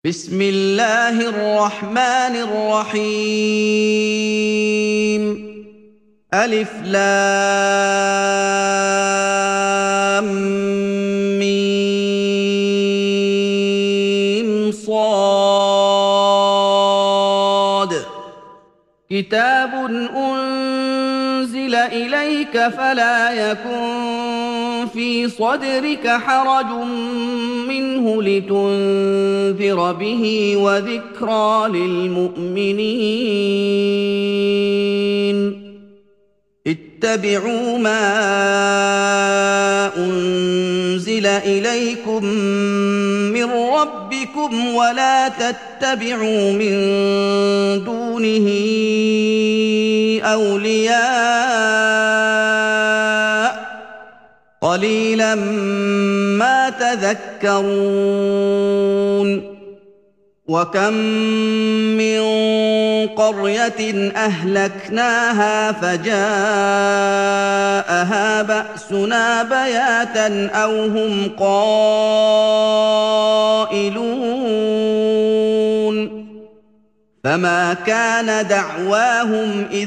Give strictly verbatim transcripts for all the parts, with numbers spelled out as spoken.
بسم الله الرحمن الرحيم. ألف لام ميم صاد. كتاب أنزل إليك فلا يكن في صدرك حرج منه لتنذر به وذكرى للمؤمنين. اتبعوا ما أنزل إليكم من ربكم ولا تتبعوا من دونه أولياء قليلا ما تذكرون. وكم من قرية أهلكناها فجاءها بأسنا بياتا أو هم قائلون. فما كان دعواهم إذ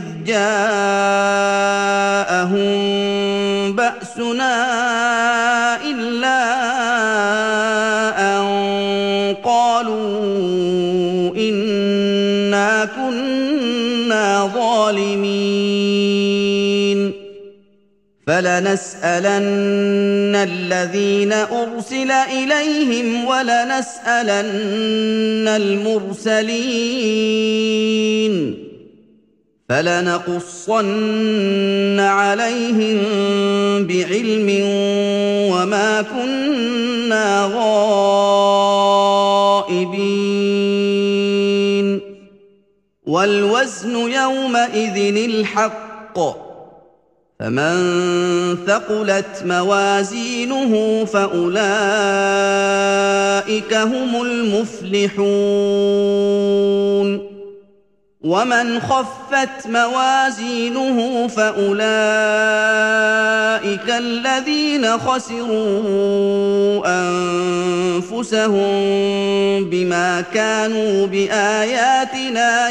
جاءهم بأسنا إلا أن قالوا إنا كنا ظالمين. فلنسألن الذين أرسل إليهم ولنسألن المرسلين. فلنقصن عليهم بعلم وما كنا غائبين. والوزن يومئذ الحق. فمن ثقلت موازينه فأولئك هم المفلحون. ومن خفت موازينه فأولئك الذين خسروا أنفسهم بما كانوا بآياتنا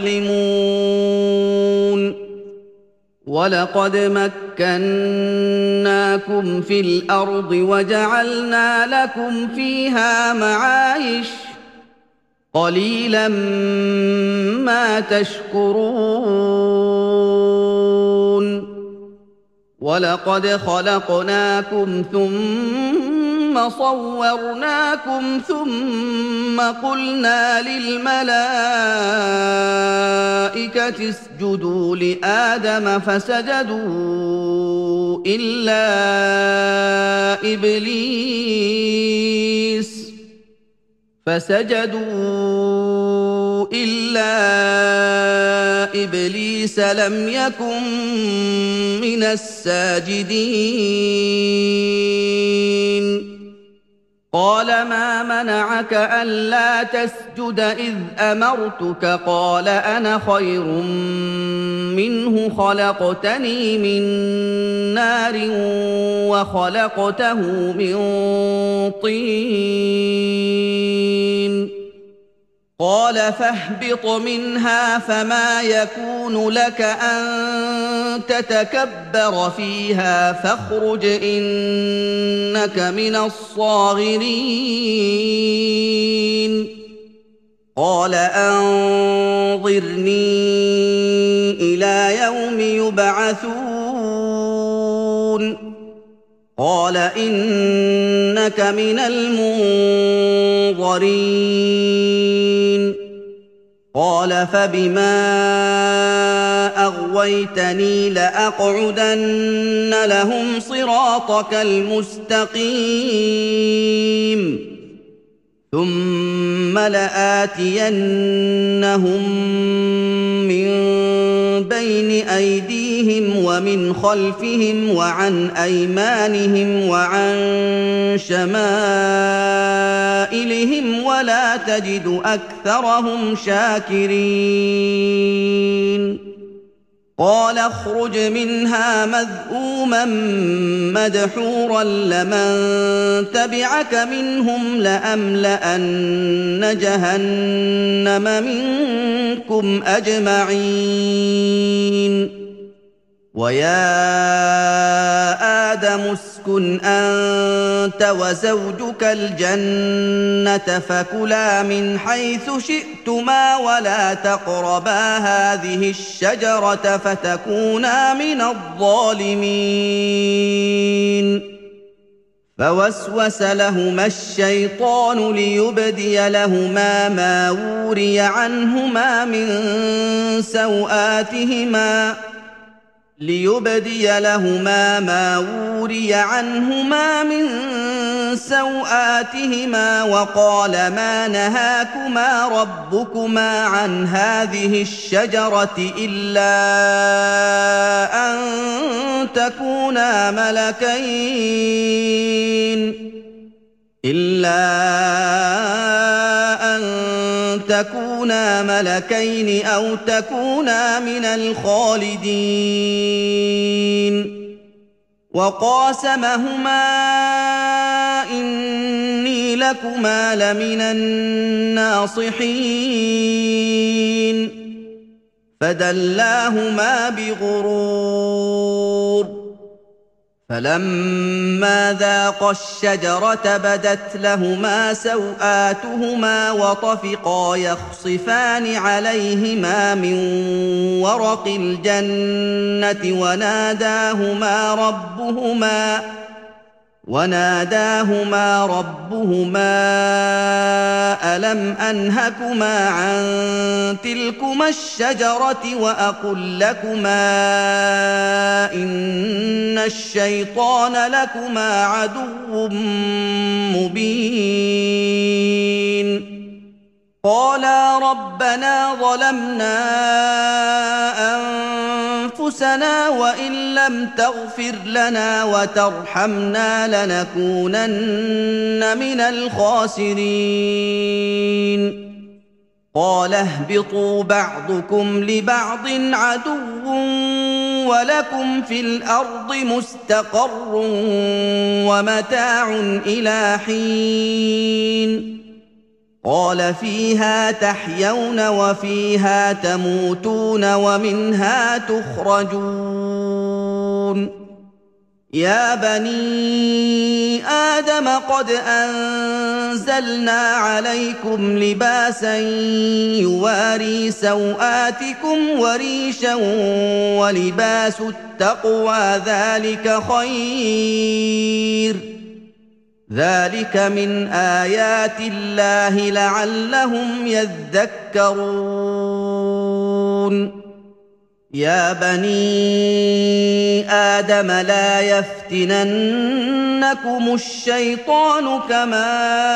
يظلمون. ولقد مكناكم في الأرض وجعلنا لكم فيها معايش قليلا ما تشكرون. ولقد خلقناكم ثم صورناكم ثم قلنا للملائكة اسجدوا لآدم فسجدوا إلا إبليس فسجدوا إلا إبليس لم يكن من الساجدين. قال ما منعك ألا تسجد إذ أمرتك؟ قال أنا خير منه خلقتني من نار وخلقته من طين. قال فاهبط منها فما يكون لك أن تتكبر فيها فاخرج إنك من الصاغرين. قال أنظرني إلى يوم يبعثون. قال إنك من المنظرين. قال فبما أغويتني لأقعدن لهم صراطك المستقيم ثم لآتينهم من بين أيديهم ومن خلفهم وعن أيمانهم وعن شمائلهم ولا تجد أكثرهم شاكرين. قال اخرج منها مذءوما مدحورا لمن تبعك منهم لأملأن جهنم منكم أجمعين ويا آدم اسكن أنت وزوجك الجنة فكلا من حيث شئتما ولا تقربا هذه الشجرة فتكونا من الظالمين فوسوس لهما الشيطان ليبدي لهما ما وري عنهما من سوآتهما ليبدي لهما ما وري عنهما من سوآتهما وقال ما نهاكما ربكما عن هذه الشجرة إلا أن تكونا ملكين إلا أن تكونا ملكين أو تكونا من الخالدين وقاسمهما إني لكما لمن الناصحين فدلاهما بغرور فلما ذاقا الشجرة بدت لهما سوآتهما وطفقا يخصفان عليهما من ورق الجنة وناداهما ربهما وناداهما ربهما ألم أنهكما عن تلكما الشجرة وأقل لكما إن الشيطان لكما عدو مبين قالا ربنا ظلمنا أنفسنا وإن لم تغفر لنا وترحمنا لنكونن من الخاسرين قال اهبطوا بعضكم لبعض عدو ولكم في الأرض مستقر ومتاع إلى حين قال فيها تحيون وفيها تموتون ومنها تخرجون يا بني آدم قد أنزلنا عليكم لباسا يواري سوآتكم وريشا ولباس التقوى ذلك خير ذلك من آيات الله لعلهم يذكرون يا بني آدم لا يفتننكم الشيطان كما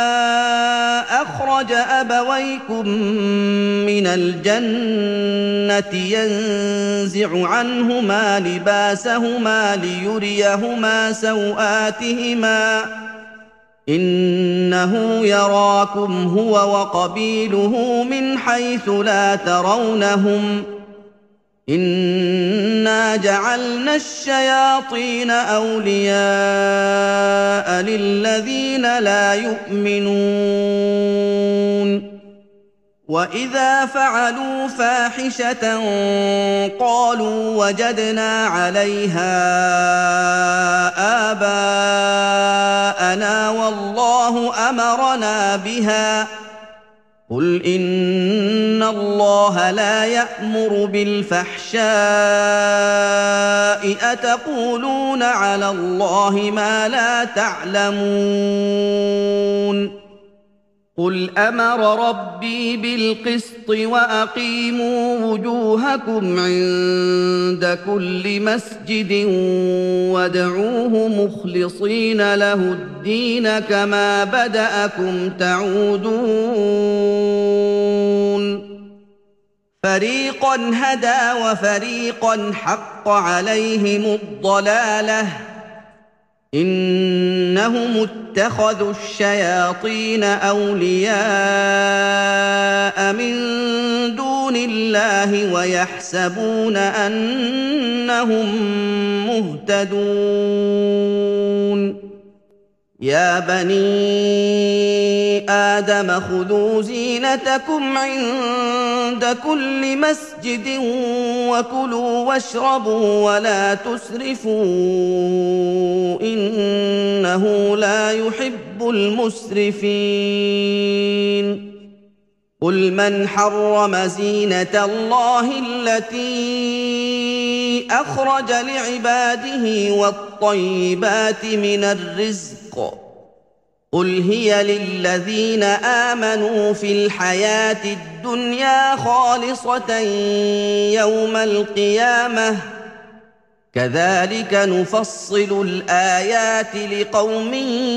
أخرج أبويكم من الجنة ينزع عنهما لباسهما ليريهما سوآتهما إنه يراكم هو وقبيله من حيث لا ترونهم إنا جعلنا الشياطين أولياء للذين لا يؤمنون وإذا فعلوا فاحشة قالوا وجدنا عليها آباءنا والله أمرنا بها قل إن الله لا يأمر بالفحشاء أتقولون على الله ما لا تعلمون قل أمر ربي بالقسط وأقيموا وجوهكم عند كل مسجد وادعوه مخلصين له الدين كما بدأكم تعودون فريقا هدى وفريقا حق عليهم الضلالة إنهم اتخذوا الشياطين أولياء من دون الله ويحسبون أنهم مهتدون يا بني آدم خذوا زينتكم عند كل مسجد وكلوا واشربوا ولا تسرفوا إنه لا يحب المسرفين قل من حرم زينة الله التي أخرج لعباده والطيبات من الرزق قل هي للذين آمنوا في الحياة الدنيا خالصة يوم القيامة كذلك نفصل الآيات لقوم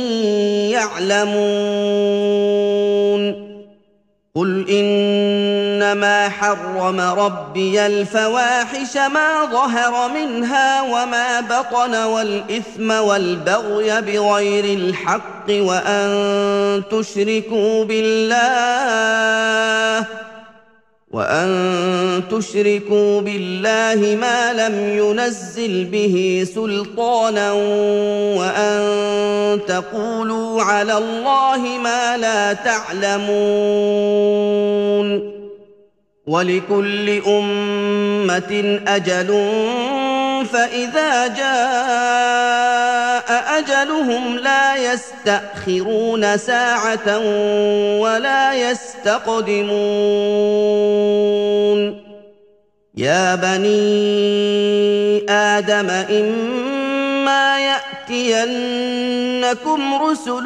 يعلمون قل إنما حرم ربي الفواحش ما ظهر منها وما بطن والإثم والبغي بغير الحق وأن تشركوا بالله وأن تشركوا بالله ما لم ينزل به سلطانا وأن تقولوا على الله ما لا تعلمون ولكل أمة أجل فإذا جاء أجلهم لا يستأخرون ساعة ولا يستقدمون يا بني آدم إما يأتينكم رسل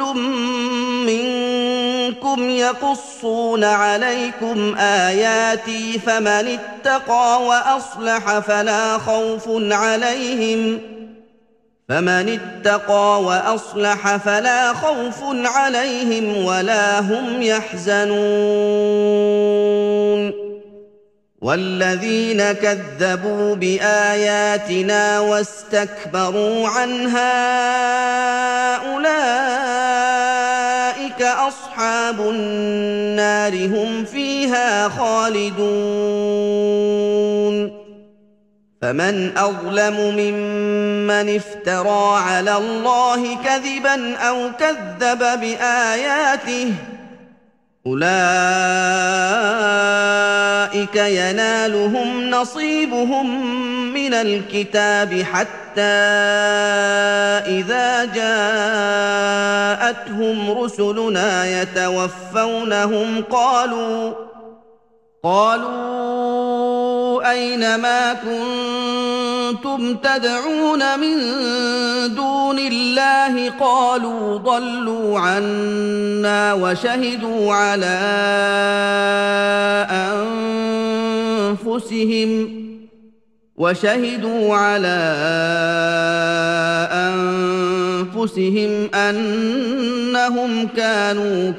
منكم يقصون عليكم آياتي فمن اتقى وأصلح فلا خوف عليهم فمن اتقى وأصلح فلا خوف عليهم ولا هم يحزنون والذين كذبوا بآياتنا واستكبروا عنها أولئك أصحاب النار هم فيها خالدون فمن أظلم ممن افترى على الله كذبا أو كذب بآياته أولئك ينالهم نصيبهم من الكتاب حتى إذا جاءتهم رسلنا يتوفونهم قالوا قالوا أين ما كنتم تدعون من دون الله قالوا ضلوا عنا وشهدوا على أنفسهم وشهدوا على أنفسهم أنهم كانوا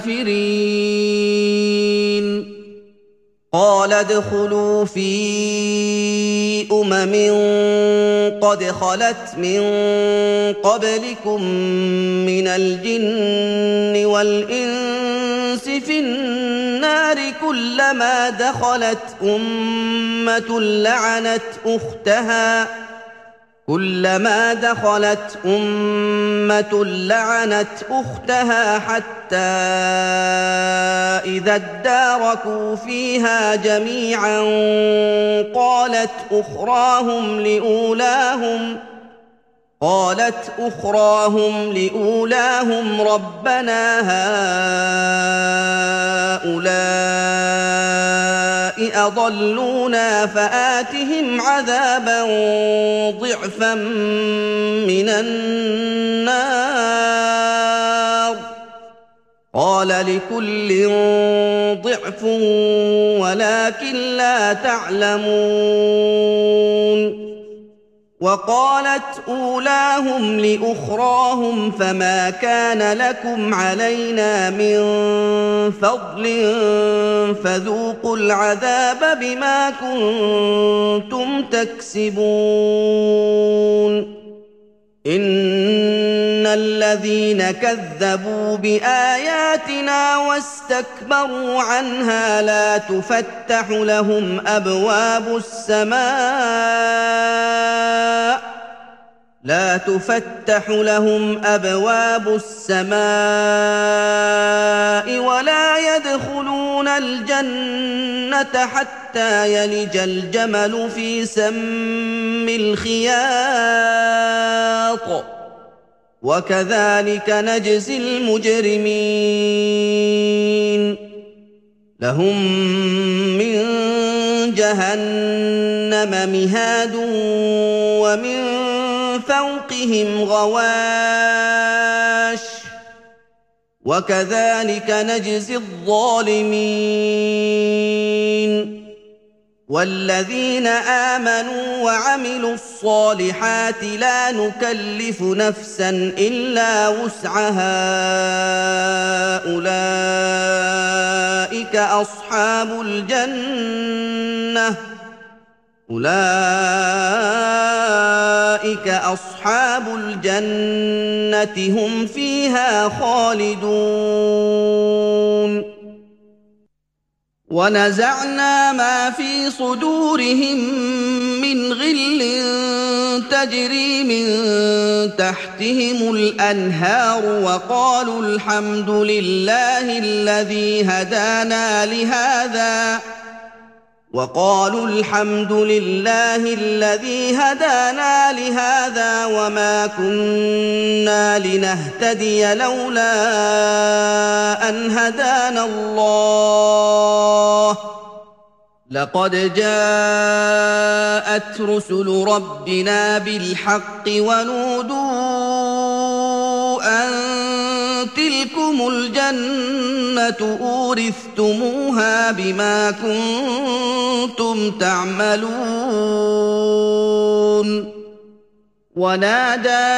كافرين قال ادخلوا في أمم قد خلت من قبلكم من الجن والإنس في النار كلما دخلت أمة لعنت أختها كلما دخلت أمة لعنت أختها حتى إذا اداركوا فيها جميعا قالت أخراهم لأولاهم قالت أخراهم لأولاهم ربنا هؤلاء أضلونا فآتهم عذابا ضعفا من النار قال لكل ضعف ولكن لا تعلمون وقالت أولاهم لأخراهم فما كان لكم علينا من فضل فذوقوا العذاب بما كنتم تكسبون إن الذين كذبوا بآياتنا واستكبروا عنها لا تفتح لهم أبواب السماء لا تفتح لهم أبواب السماء ولا يدخلون الجنة حتى يلج الجمل في سم الخياط وكذلك نجزي المجرمين لهم من جهنم مهاد ومن فوقهم غواش وكذلك نجزي الظالمين والذين آمنوا وعملوا الصالحات لا نكلف نفسا إلا وسعها أولئك أصحاب الجنة أولئك أصحاب الجنة هم فيها خالدون ونزعنا ما في صدورهم من غل تجري من تحتهم الأنهار وقالوا الحمد لله الذي هدانا لهذا وقالوا الحمد لله الذي هدانا لهذا وما كنا لنهتدي لولا أن هدانا الله لقد جاءت رسل ربنا بالحق ونودوا أن تلكم الجنة أورثتموها بما كنتم تعملون ونادى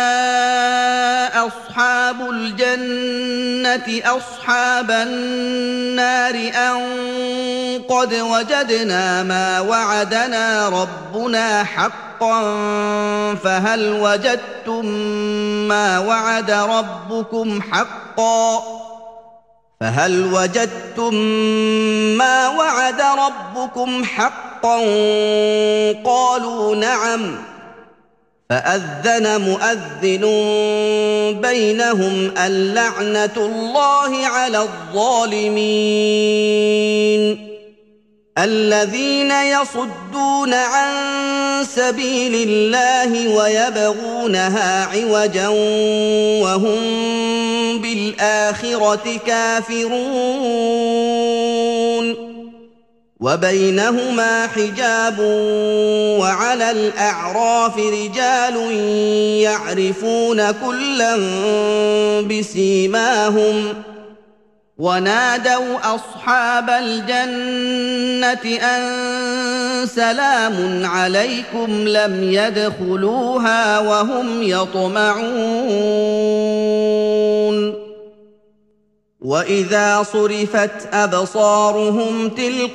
أصحاب الجنة أصحاب النار أن قد وجدنا ما وعدنا ربنا حقا فهل وجدتم ما وعد ربكم حقا فهل وجدتم ما وعد ربكم حقا قالوا نعم فأذن مؤذن بينهم اللعنة الله على الظالمين الذين يصدون عن سبيل الله ويبغونها عوجا وهم بالآخرة كافرون وبينهما حجاب وعلى الأعراف رجال يعرفون كلا بسيماهم ونادوا أصحاب الجنة أن سلام عليكم لم يدخلوها وهم يطمعون وإذا صرفت أبصارهم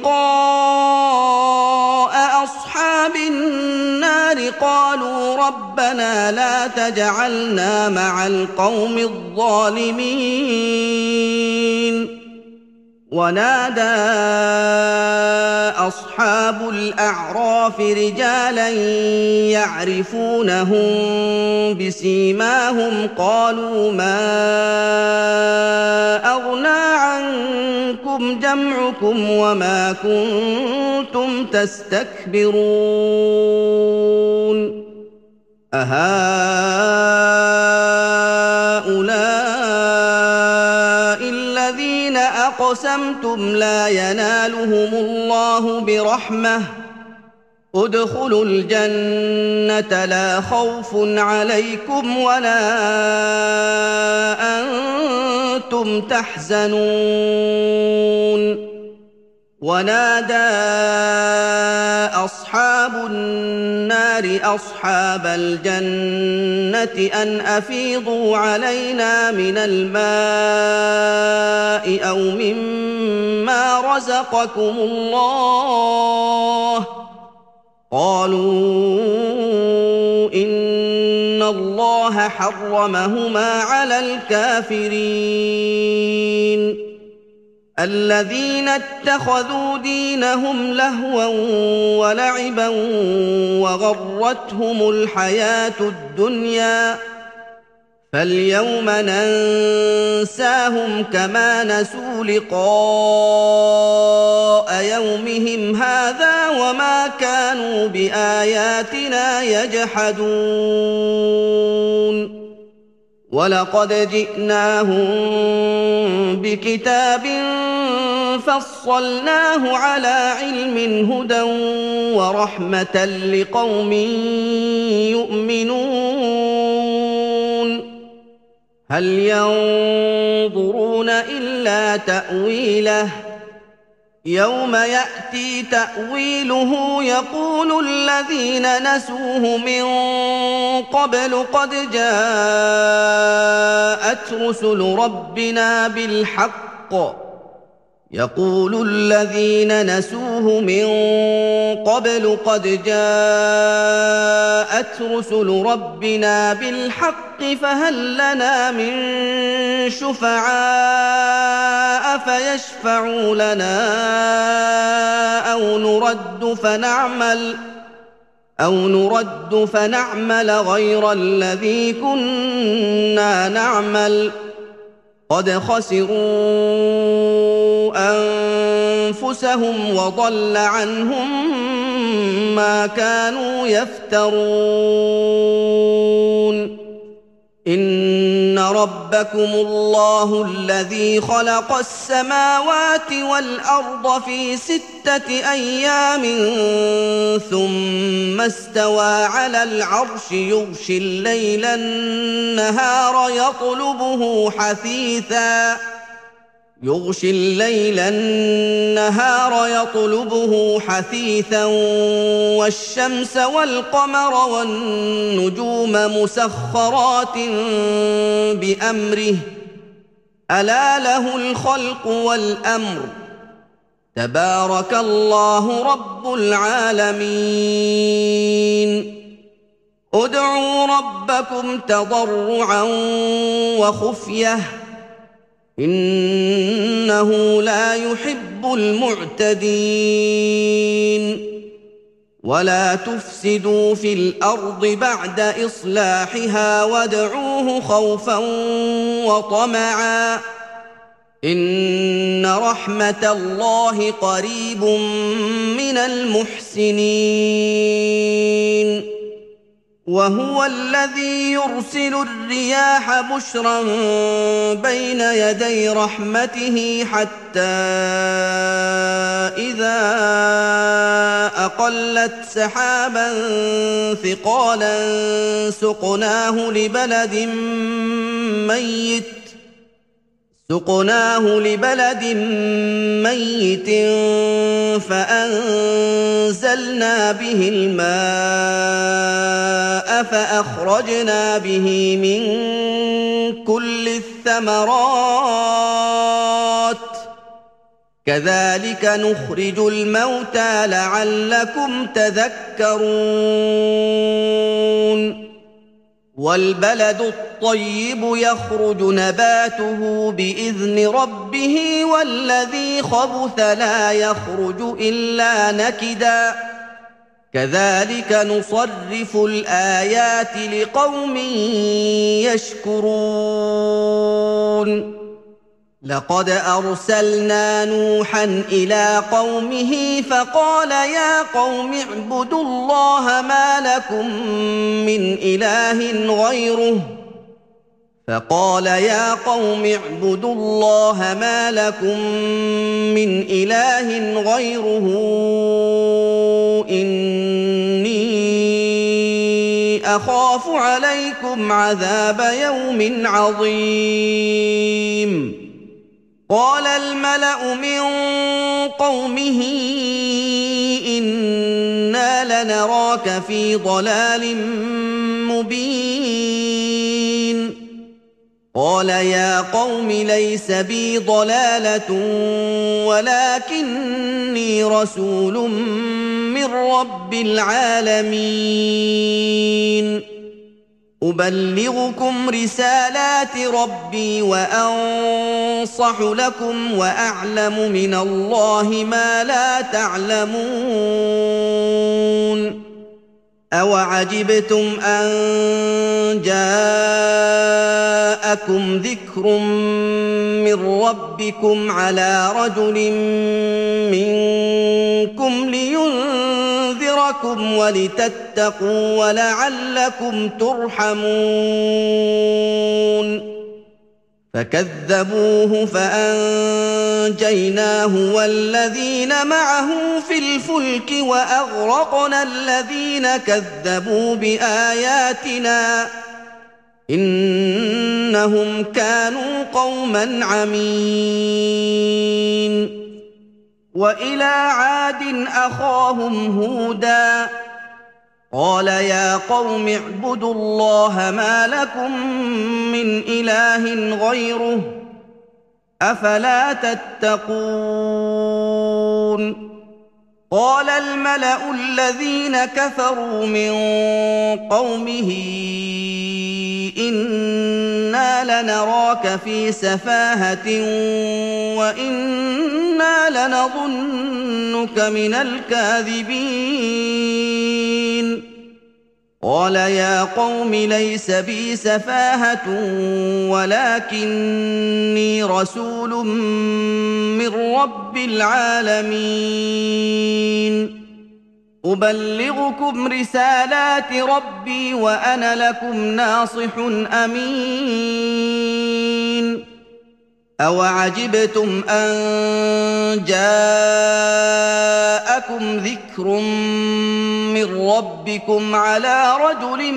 تلقاء أصحاب النار قالوا ربنا لا تجعلنا مع القوم الظالمين ونادى أصحاب الأعراف رجالا يعرفونهم بسيماهم قالوا ما أغنى عنكم جمعكم وما كنتم تستكبرون أهؤلاء الذين أقسمتم لا ينالهم الله برحمة ادخلوا الجنة لا خوف عليكم ولا أنتم تحزنون ونادى أصحاب النار أصحاب الجنة أن أفيضوا علينا من الماء أو مما رزقكم الله قالوا إن الله حرمهما على الكافرين الذين اتخذوا دينهم لهوا ولعبا وغرتهم الحياة الدنيا فاليوم ننساهم كما نسوا لقاء يومهم هذا وما كانوا بآياتنا يجحدون ولقد جئناهم بكتاب فصلناه على علم هدى ورحمة لقوم يؤمنون هل ينظرون إلا تأويله يوم يأتي تأويله يقول الذين نسوه من قبل قد جاءت رسل ربنا بالحق يقول الذين نسوه من قبل قد جاءت رسل ربنا بالحق فهل لنا من شفعاء فيشفعوا لنا أو نرد فنعمل أو نرد فنعمل غير الذي كنا نعمل قد خسروا أنفسهم وضل عنهم ما كانوا يفترون إن ربكم الله الذي خلق السماوات والأرض في ستة أيام ثم استوى على العرش يغشي الليل النهار يطلبه حثيثاً يغشي الليل النهار يطلبه حثيثا والشمس والقمر والنجوم مسخرات بأمره ألا له الخلق والأمر تبارك الله رب العالمين ادعوا ربكم تضرعا وخفية إنه لا يحب المعتدين ولا تفسدوا في الأرض بعد إصلاحها وادعوه خوفا وطمعا إن رحمة الله قريب من المحسنين وهو الذي يرسل الرياح بشرا بين يدي رحمته حتى إذا أقلت سحابا ثقالا سقناه لبلد ميت سقناه لبلد ميت فأنزلنا به الماء فأخرجنا به من كل الثمرات كذلك نخرج الموتى لعلكم تذكرون والبلد الطيب يخرج نباته بإذن ربه والذي خبث لا يخرج إلا نكدا كذلك نصرف الآيات لقوم يشكرون لقد أرسلنا نوحا إلى قومه فقال يا قوم اعبدوا الله ما لكم من إله غيره فقال يا قوم اعبدوا الله ما لكم من إله غيره إني أخاف عليكم عذاب يوم عظيم قال الملأ من قومه إنا لنراك في ضلال مبين قال يا قوم ليس بي ضلالة ولكني رسول من رب العالمين أبلغكم رسالات ربي وأنصح لكم وأعلم من الله ما لا تعلمون أوعجبتم أن جاءكم ذكر من ربكم على رجل منكم لينذركم ولتتقوا ولعلكم ترحمون فكذبوه فأنجيناه والذين معه في الفلك وأغرقنا الذين كذبوا بآياتنا إنهم كانوا قوما عمين وإلى عاد أخاهم هودا قال يا قوم اعبدوا الله ما لكم من إله غيره أفلا تتقون قال الملأ الذين كفروا من قومه إنا لنراك في سفاهة وإنا لنظنك من الكاذبين قال يا قوم ليس بي سفاهة ولكني رسول من رب العالمين أبلغكم رسالات ربي وأنا لكم ناصح أمين أوعجبتم أن جاءكم ذكر من ربكم على رجل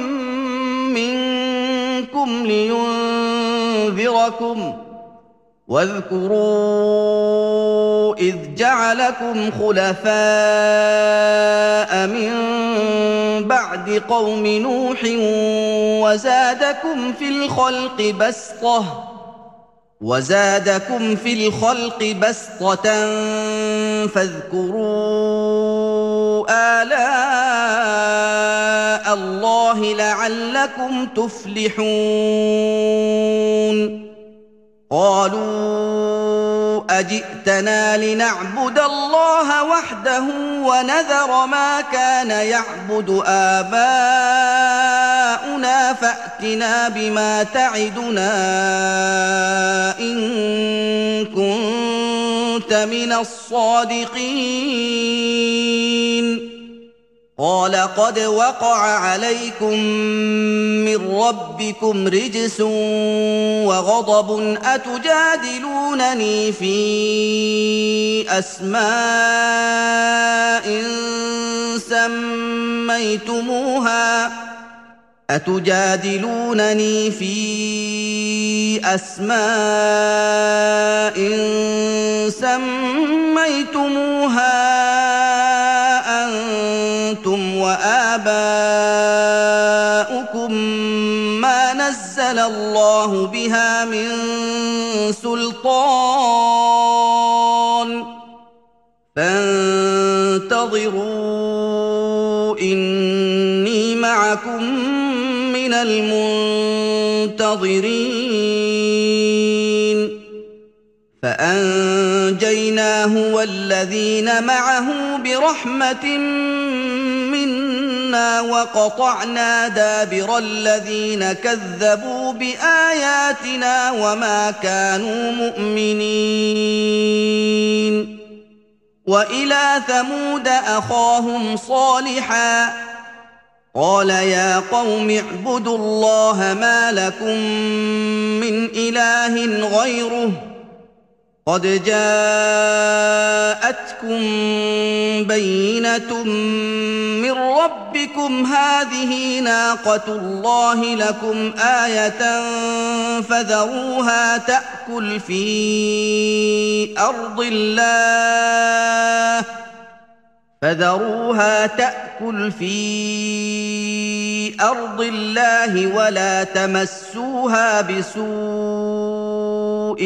منكم لينذركم واذكروا إذ جعلكم خلفاء من بعد قوم نوح وزادكم في الخلق بسطة وزادكم في الخلق بسطة فاذكروا آلاء الله لعلكم تفلحون قالوا أجئتنا لنعبد الله وحده ونذر ما كان يعبد آباؤنا فأتنا بما تعدنا إن كنت من الصادقين قال قد وقع عليكم من ربكم رجس وغضب أتجادلونني في أسماء سميتموها أتجادلونني في أسماء سميتموها أنتم وآباؤكم ما نزل الله بها من سلطان فانتظروا إني معكم من المنتظرين فأنجيناه والذين معه برحمة منا وقطعنا دابر الذين كذبوا بآياتنا وما كانوا مؤمنين وإلى ثمود أخاهم صالحا قال يا قوم اعبدوا الله ما لكم من إله غيره قد جاءتكم بينة من ربكم هذه ناقة الله لكم آية فذروها تأكل في أرض الله فذروها تأكل في أرض الله ولا تمسوها بسوء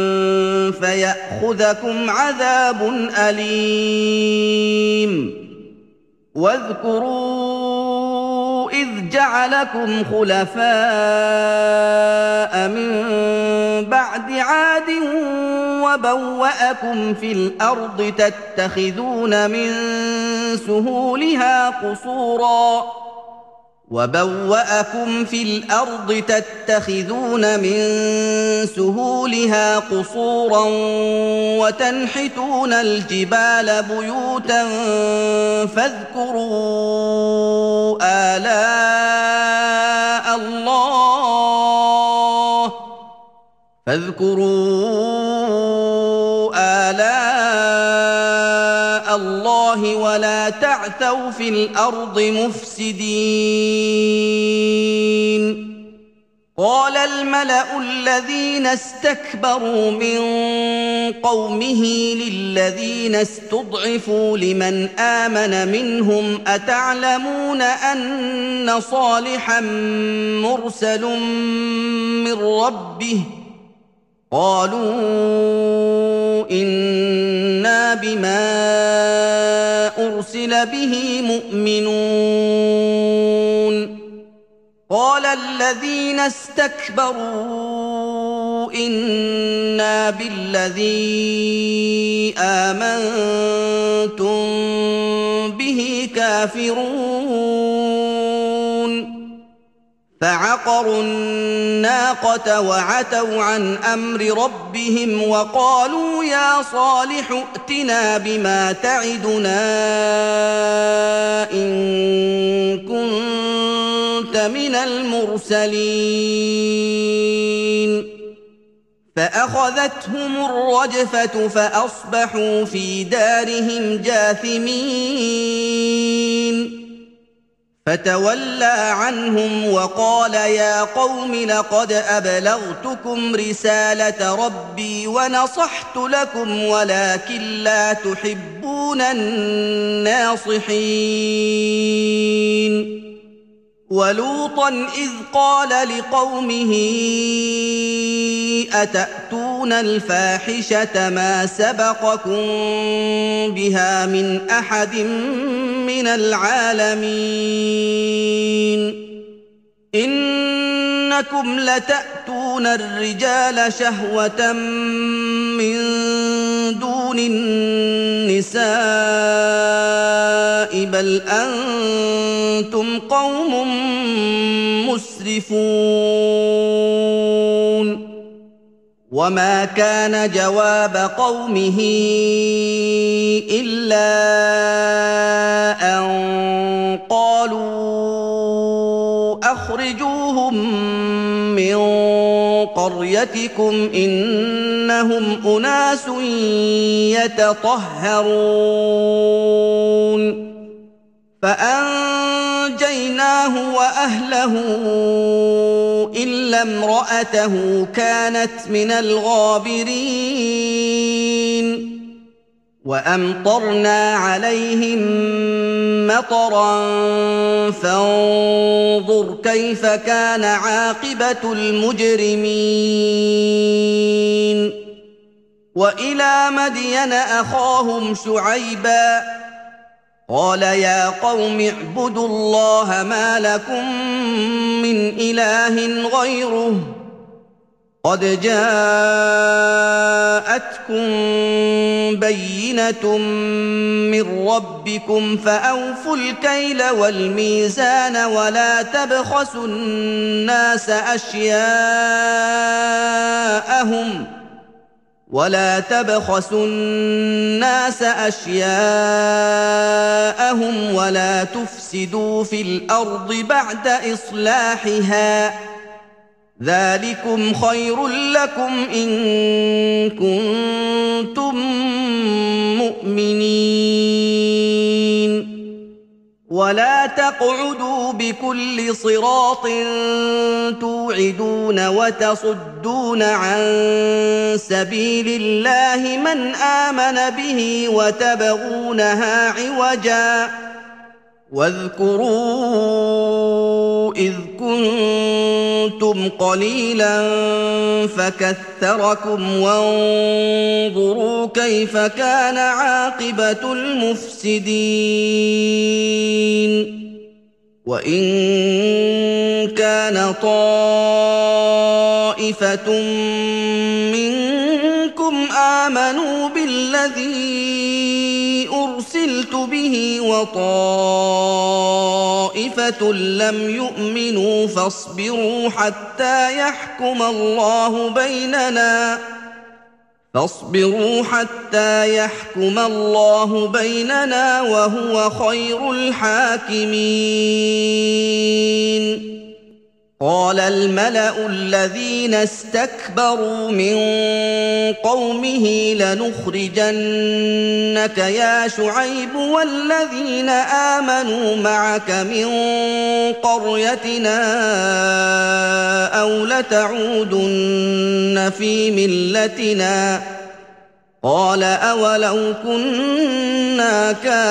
فيأخذكم عذاب أليم واذكروا إذ جعلكم خلفاء من بعد عاد وبوأكم في الأرض تتخذون من سهولها قصورا وبوأكم في الأرض تتخذون من سهولها قصورا وتنحتون الجبال بيوتا فاذكروا آلاء الله فاذكروا آلاء الله ولا تعثوا في الأرض مفسدين قال الملأ الذين استكبروا من قومه للذين استضعفوا لمن آمن منهم أتعلمون أن صالحا مرسل من ربه قالوا إنا بما أرسل به مؤمنون قال الذين استكبروا إنا بالذي آمنتم به كافرون فعقروا الناقة وعتوا عن أمر ربهم وقالوا يا صالح ائتنا بما تعدنا إن كنت من المرسلين فأخذتهم الرجفة فأصبحوا في دارهم جاثمين فتولى عنهم وقال يا قوم لقد أبلغتكم رسالة ربي ونصحت لكم ولكن لا تحبون الناصحين ولوطا إذ قال لقومه أتأتون الفاحشة ما سبقكم بها من أحد من العالمين إنكم لتأتون الرجال شهوة من دون النساء بل أنتم قوم مسرفون وما كان جواب قومه إلا أن قالوا أخرجوهم من قريتكم إنهم أناس يتطهرون فأنجيناه وأهله إلا امرأته كانت من الغابرين وأمطرنا عليهم مطرا فانظر كيف كان عاقبة المجرمين وإلى مدين أخاهم شعيبا قال يا قوم اعبدوا الله ما لكم من إله غيره قد جاءتكم بينة من ربكم فأوفوا الكيل والميزان ولا تبخسوا الناس أشياءهم ولا تبخسوا الناس أشياءهم ولا تفسدوا في الأرض بعد إصلاحها ذلكم خير لكم إن كنتم مؤمنين ولا تقعدوا بكل صراط توعدون وتصدون عن سبيل الله من آمن به وتبغونها عوجا واذكروا إذ كنتم قليلا فكثركم وانظروا كيف كان عاقبة المفسدين وإن كان طائفة منكم آمنوا بالذي أرسلت به وطائفة لم يؤمنوا فاصبروا حتى يحكم الله بيننا فاصبروا حتى يحكم الله بيننا وهو خير الحاكمين. قال الملأ الذين استكبروا من قومه لنخرجنك يا شعيب والذين آمنوا معك من قريتنا أو لتعودن في ملتنا قال أولو كنا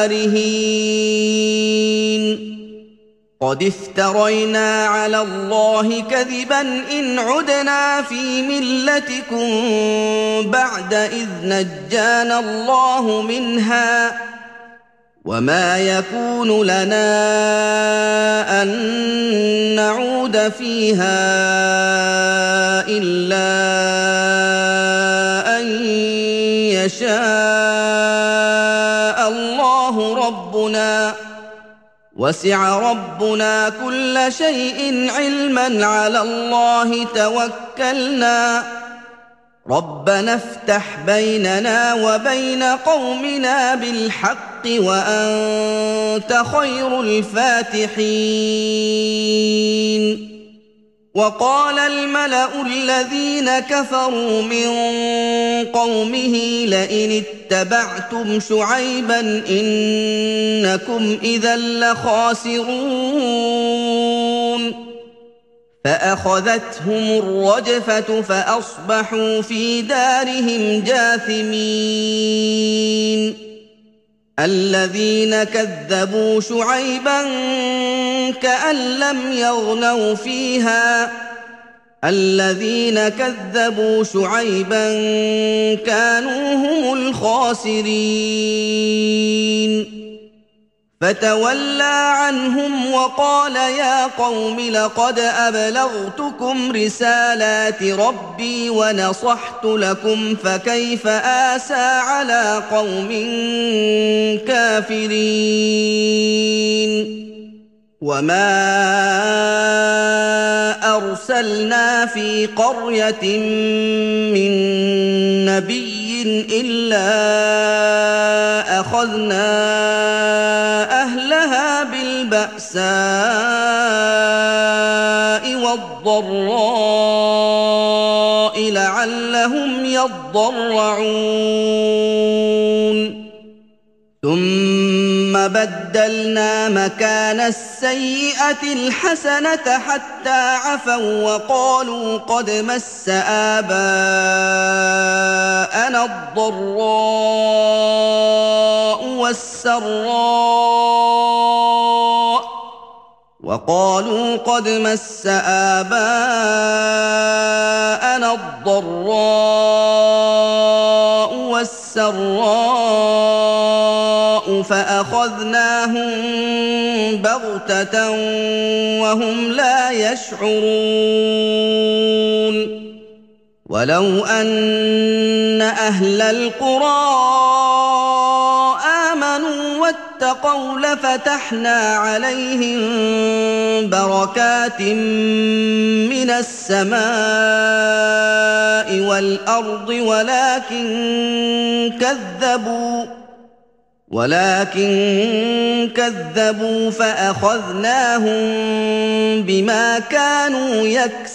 كارهين قد افترينا على الله كذبا إن عدنا في ملتكم بعد إذ نجانا الله منها وما يكون لنا أن نعود فيها إلا أن يشاء الله ربنا وسع ربنا كل شيء علما على الله توكلنا ربنا افتح بيننا وبين قومنا بالحق وأنت خير الفاتحين. وقال الملأ الذين كفروا من قومه لئن اتبعتم شعيبا إنكم إذا لخاسرون فأخذتهم الرجفة فأصبحوا في دارهم جاثمين. الذين كذبوا شعيبا كأن لم يغنوا فيها الذين كذبوا شعيبا كانوا هم الخاسرين. فتولى عنهم وقال يا قوم لقد أبلغتكم رسالات ربي ونصحت لكم فكيف آسى على قوم كافرين. وما أرسلنا في قرية من نبي إلا أخذنا أهلها بالبأساء والضراء لعلهم يضرعون ثم بدلنا مكان السيئة الحسنة حتى عفوا وقالوا قد مس آباءنا الضراء والسراء وقالوا قد مس آباءنا الضراء والسراء فأخذناهم بغتة وهم لا يشعرون. ولو أن أهل القرى آمنوا واتقوا لفتحنا عليهم بركات من السماء والأرض ولكن كذبوا ولكن كذبوا فأخذناهم بما كانوا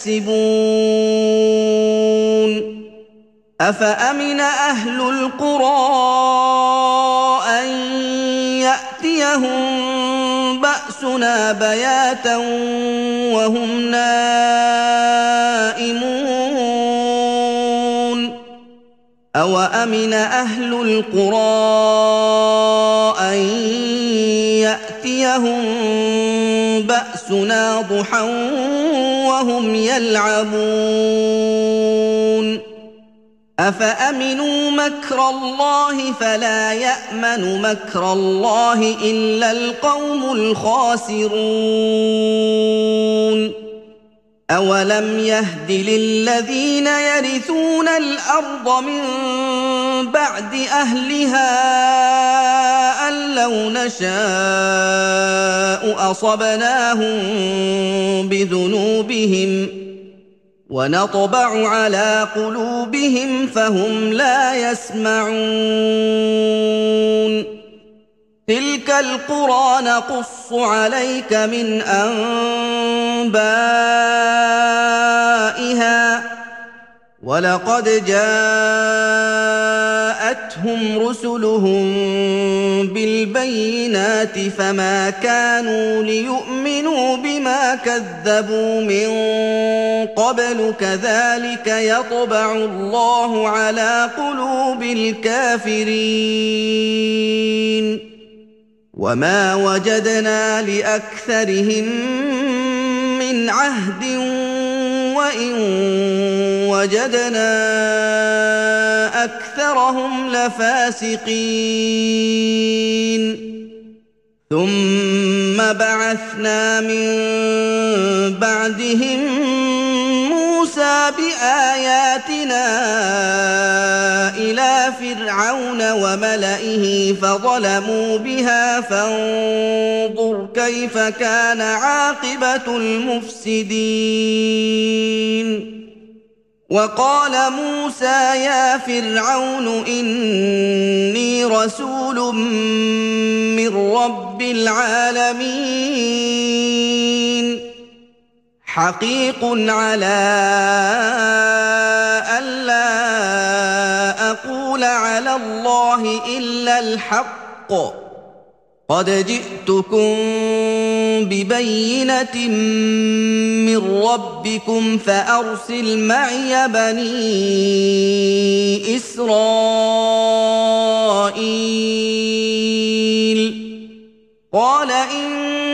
يكسبون. أفأمن أهل القرى أن يأتيهم بأسنا بياتا وهم نائمون أوأمن أهل القرى أن يأتيهم بأسنا ضحى وهم يلعبون أفأمنوا مكر الله فلا يأمن مكر الله إلا القوم الخاسرون أولم يهد للذين يرثون الأرض من بعد أهلها أن لو نشاء أصبناهم بذنوبهم ونطبع على قلوبهم فهم لا يسمعون تلك القرى نقص عليك من أنبائها ولقد جاءتهم رسلهم بالبينات فما كانوا ليؤمنوا بما كذبوا من قبل كذلك يطبع الله على قلوب الكافرين وما وجدنا لأكثرهم من عهد وإن وجدنا أكثرهم لفاسقين ثم بعثنا من بعدهم موسى بآياتنا إلى فرعون وملئه فظلموا بها فانظر كيف كان عاقبة المفسدين وقال موسى يا فرعون إني رسول من رب العالمين حقيق على ألا أقول على الله إلا الحق قد جئتكم ببينة من ربكم فأرسل معي بني إسرائيل قال إن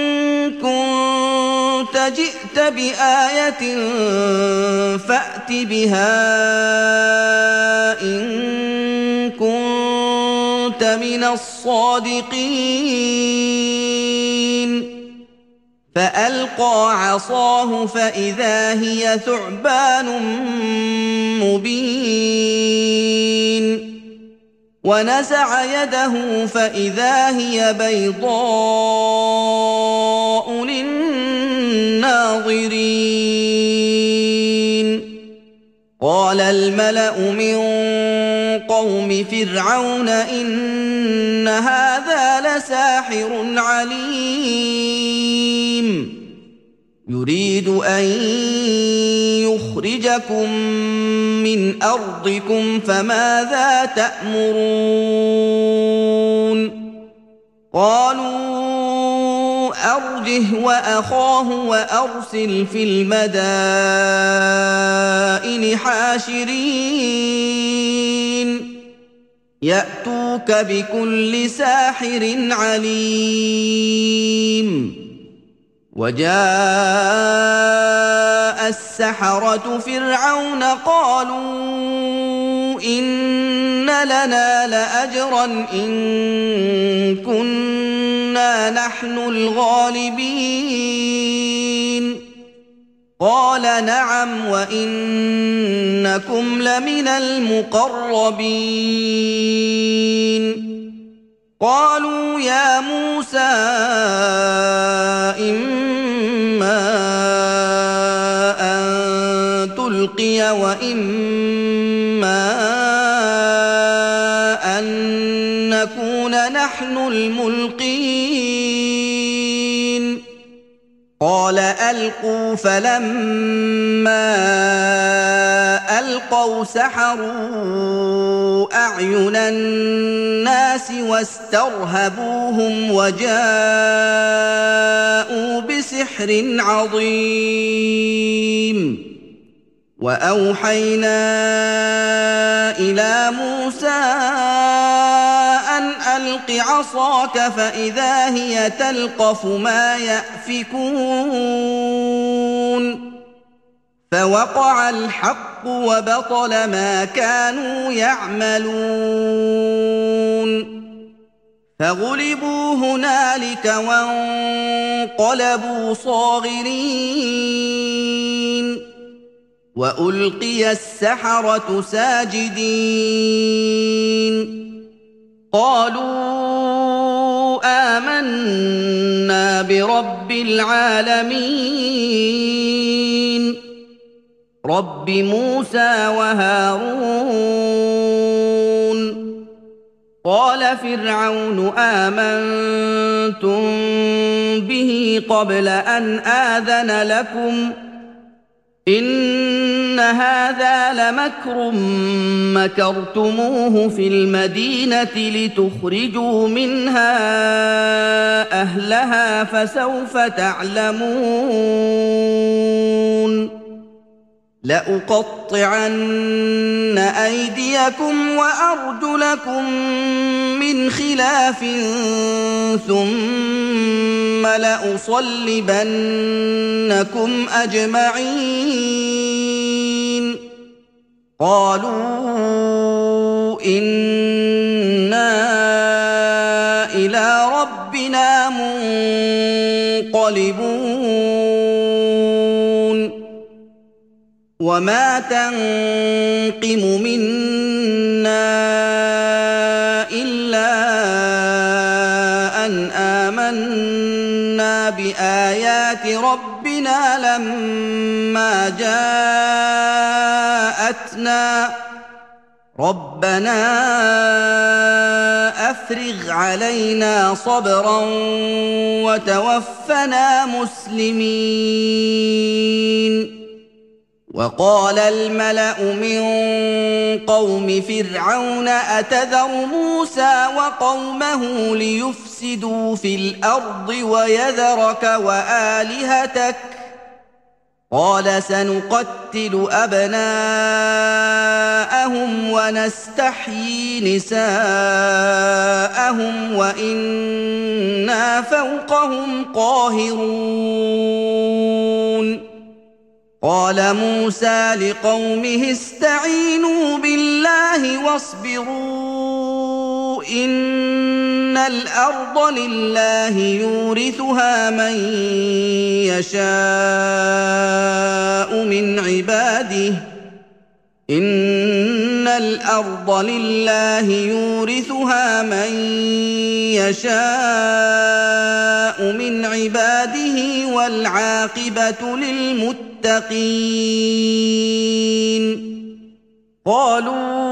كنت جئت بآية فأت بها إن كنت من الصادقين فألقى عصاه فإذا هي ثعبان مبين ونزع يده فإذا هي بيضاء للناظرين قال الملأ من قوم فرعون إن هذا لساحر عليم يريد أن يخرجكم من أرضكم فماذا تأمرون قالوا أرجه وأخاه وأرسل في المدائن حاشرين يأتوك بكل ساحر عليم وجاء السحرة فرعون قالوا إن لنا لأجرا إن كنا نحن الغالبين قال نعم وإنكم لمن المقربين قالوا يا موسى إما أن تلقي وإما أن نكون نحن الملقين قال ألقوا فلما ألقوا سحروا أعين الناس واسترهبوهم وجاءوا بسحر عظيم وأوحينا إلى موسى أن ألق عصاك فإذا هي تلقف ما يأفكون فوقع الحق وبطل ما كانوا يعملون فغلبوا هنالك وانقلبوا صاغرين وألقي السحرة ساجدين قالوا آمنا برب العالمين رب موسى وهارون قال فرعون آمنتم به قبل أن آذن لكم إن هذا لمكر مكرتموه في المدينة لتخرجوا منها أهلها فسوف تعلمون لأقطعن أيديكم وأرجلكم من خلاف ثم لأصلبنكم أجمعين قالوا إنا إلى ربنا منقلبون وما تنقم منا إلا أن آمنا بآيات ربنا لما جاءتنا ربنا أفرغ علينا صبرا وتوفنا مسلمين وقال الملأ من قوم فرعون أتذر موسى وقومه ليفسدوا في الأرض ويذرك وآلهتك قال سنقتل أبناءهم ونستحيي نساءهم وإنا فوقهم قاهرون قال موسى لقومه استعينوا بالله واصبروا إن الأرض لله يورثها من يشاء من عباده إن الأرض لله يورثها من يشاء من عباده والعاقبة للمتقين قالوا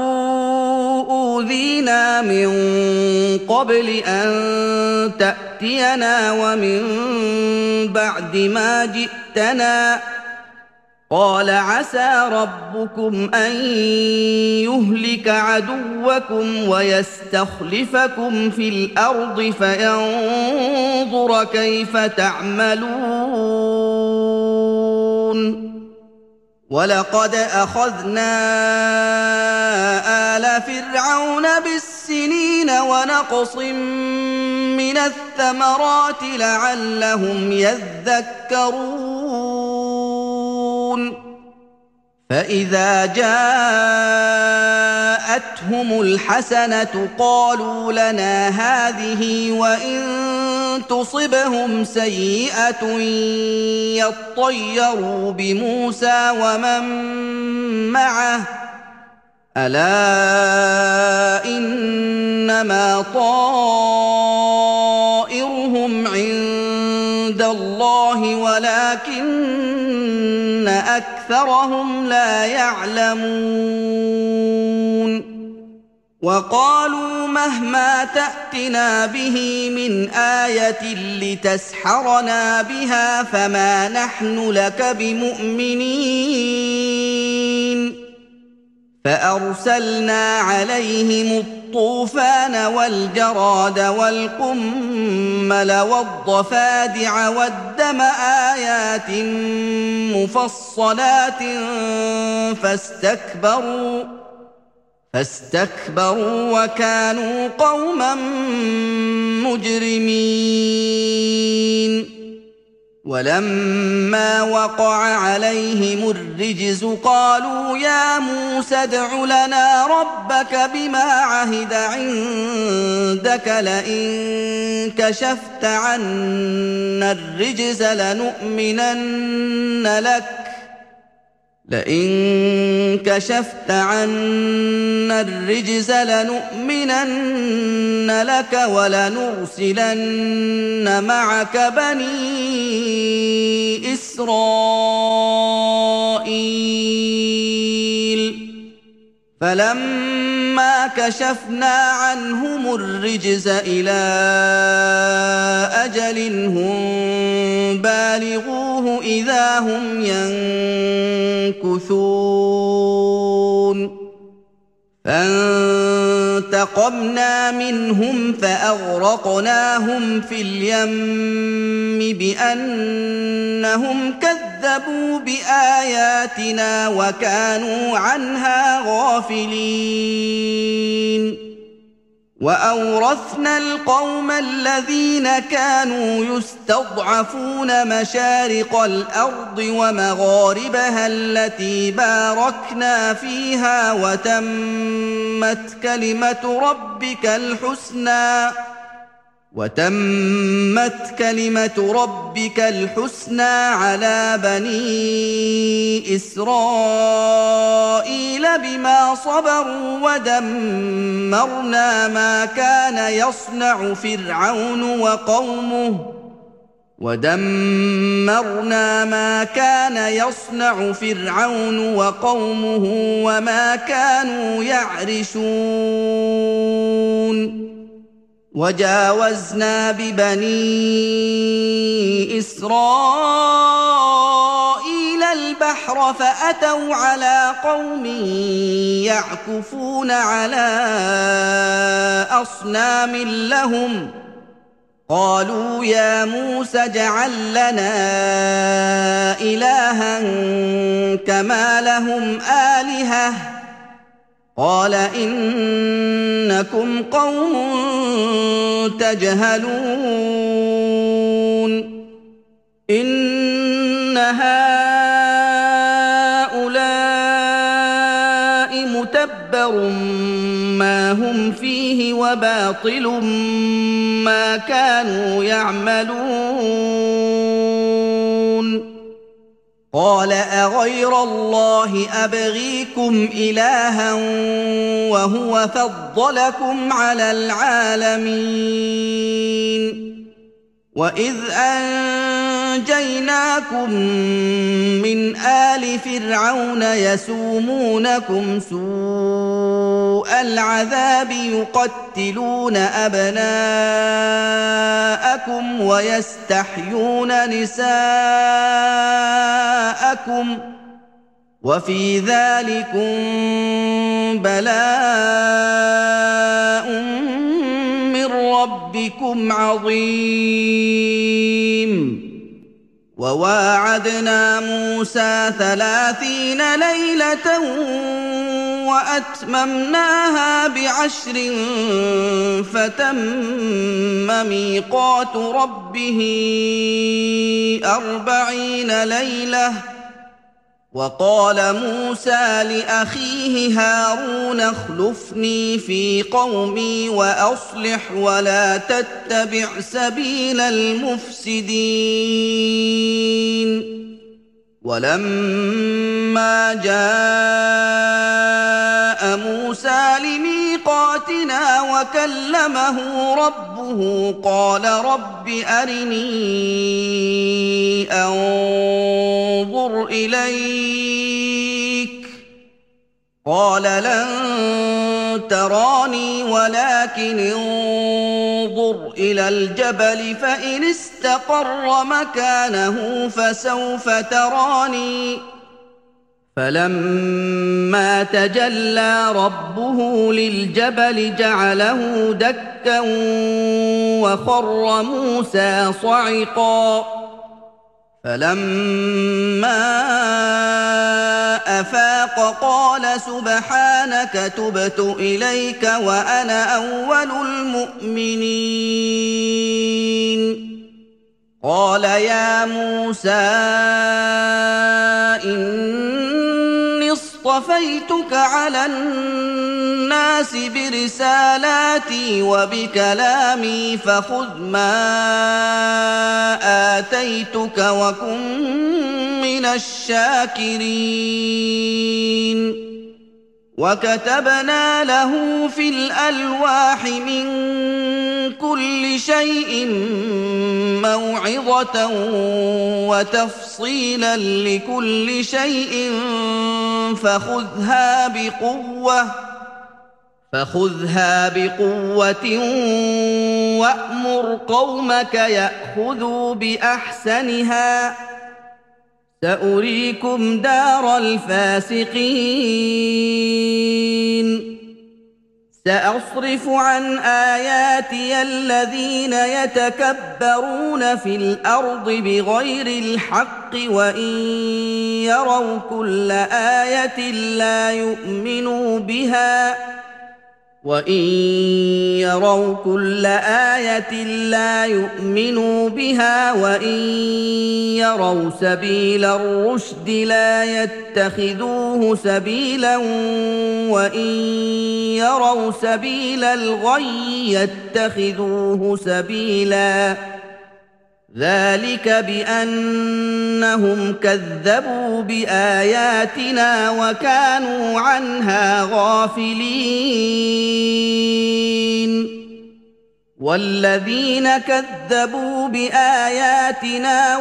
أوذينا من قبل أن تأتينا ومن بعد ما جئتنا قال عسى ربكم أن يهلك عدوكم ويستخلفكم في الأرض فينظر كيف تعملون ولقد أخذنا آل فرعون بالسنين ونقص من الثمرات لعلهم يذكرون فإذا جاءتهم الحسنة قالوا لنا هذه وإن تصبهم سيئة يطيروا بموسى ومن معه ألا إنما طائرهم عند الله ولكن أكثرهم لا يعلمون وقالوا مهما تأتنا به من آية لتسحرنا بها فما نحن لك بمؤمنين فأرسلنا عليهم الطوفان والجراد والقمل والضفادع والدم آيات مفصلات فاستكبروا فاستكبروا وكانوا قوما مجرمين ولما وقع عليهم الرجز قالوا يا موسى ادع لنا ربك بما عهد عندك لئن كشفت عنا الرجز لنؤمنن لك لئن كشفت عنا الرجز لنؤمنن لك ولنرسلن معك بني إسرائيل فلما كشفنا عنهم الرجز إلى أجل هم بالغوه إذا هم ينكثون فانتقمنا منهم فأغرقناهم في اليم بأنهم كذبوا بآياتنا وكانوا عنها غافلين وأورثنا القوم الذين كانوا يستضعفون مشارق الأرض ومغاربها التي باركنا فيها وتمت كلمة ربك الحسنى وتمت كلمة ربك الحسنى على بني إسرائيل بما صبروا ودمرنا ما كان يصنع فرعون وقومه ودمرنا ما كان يصنع فرعون وقومه وما كانوا يعرشون وجاوزنا ببني إسرائيل البحر فأتوا على قوم يعكفون على أصنام لهم قالوا يا موسى اجعل لنا إلها كما لهم آلهة قال إنكم قوم تجهلون إن هؤلاء متبر ما هم فيه وباطل ما كانوا يعملون قال أغير الله أبغيكم إلها وهو فضلكم على العالمين وإذ أنجيناكم من آل فرعون يسومونكم سوء العذاب يقتلون أبناءكم ويستحيون نساءكم وفي ذلكم بلاء من ربكم عظيم وواعدنا موسى ثلاثين ليلة وأتممناها بعشر فتم ميقات ربه أربعين ليلة وقال موسى لأخيه هارون اخلفني في قومي وأصلح ولا تتبع سبيل المفسدين ولما جاء موسى لميقاتنا وكلمه ربه قال رب أرني أنظر إليك قال لن تراني ولكن انظر إلى الجبل فإن استقر مكانه فسوف تراني فلما تجلى ربه للجبل جعله دكا وخر موسى صعقا فلما أفاق قال سبحانك تبت إليك وأنا أول المؤمنين قال يا موسى إني اصطفيتك على الناس برسالاتي وبكلامي فخذ ما آتيتك وكن من الشاكرين وكتبنا له في الألواح من كل شيء موعظة وتفصيلا لكل شيء فخذها بقوة فخذها بقوة وأمر قومك يأخذوا بأحسنها سأريكم دار الفاسقين سأصرف عن آياتي الذين يتكبرون في الأرض بغير الحق وإن يروا كل آية لا يؤمنوا بها وإن يروا كل آية لا يؤمنوا بها وإن يروا سبيل الرشد لا يتخذوه سبيلا وإن يروا سبيل الغي يتخذوه سبيلا ذلك بأنهم كذبوا بآياتنا وكانوا عنها غافلين والذين كذبوا بآياتنا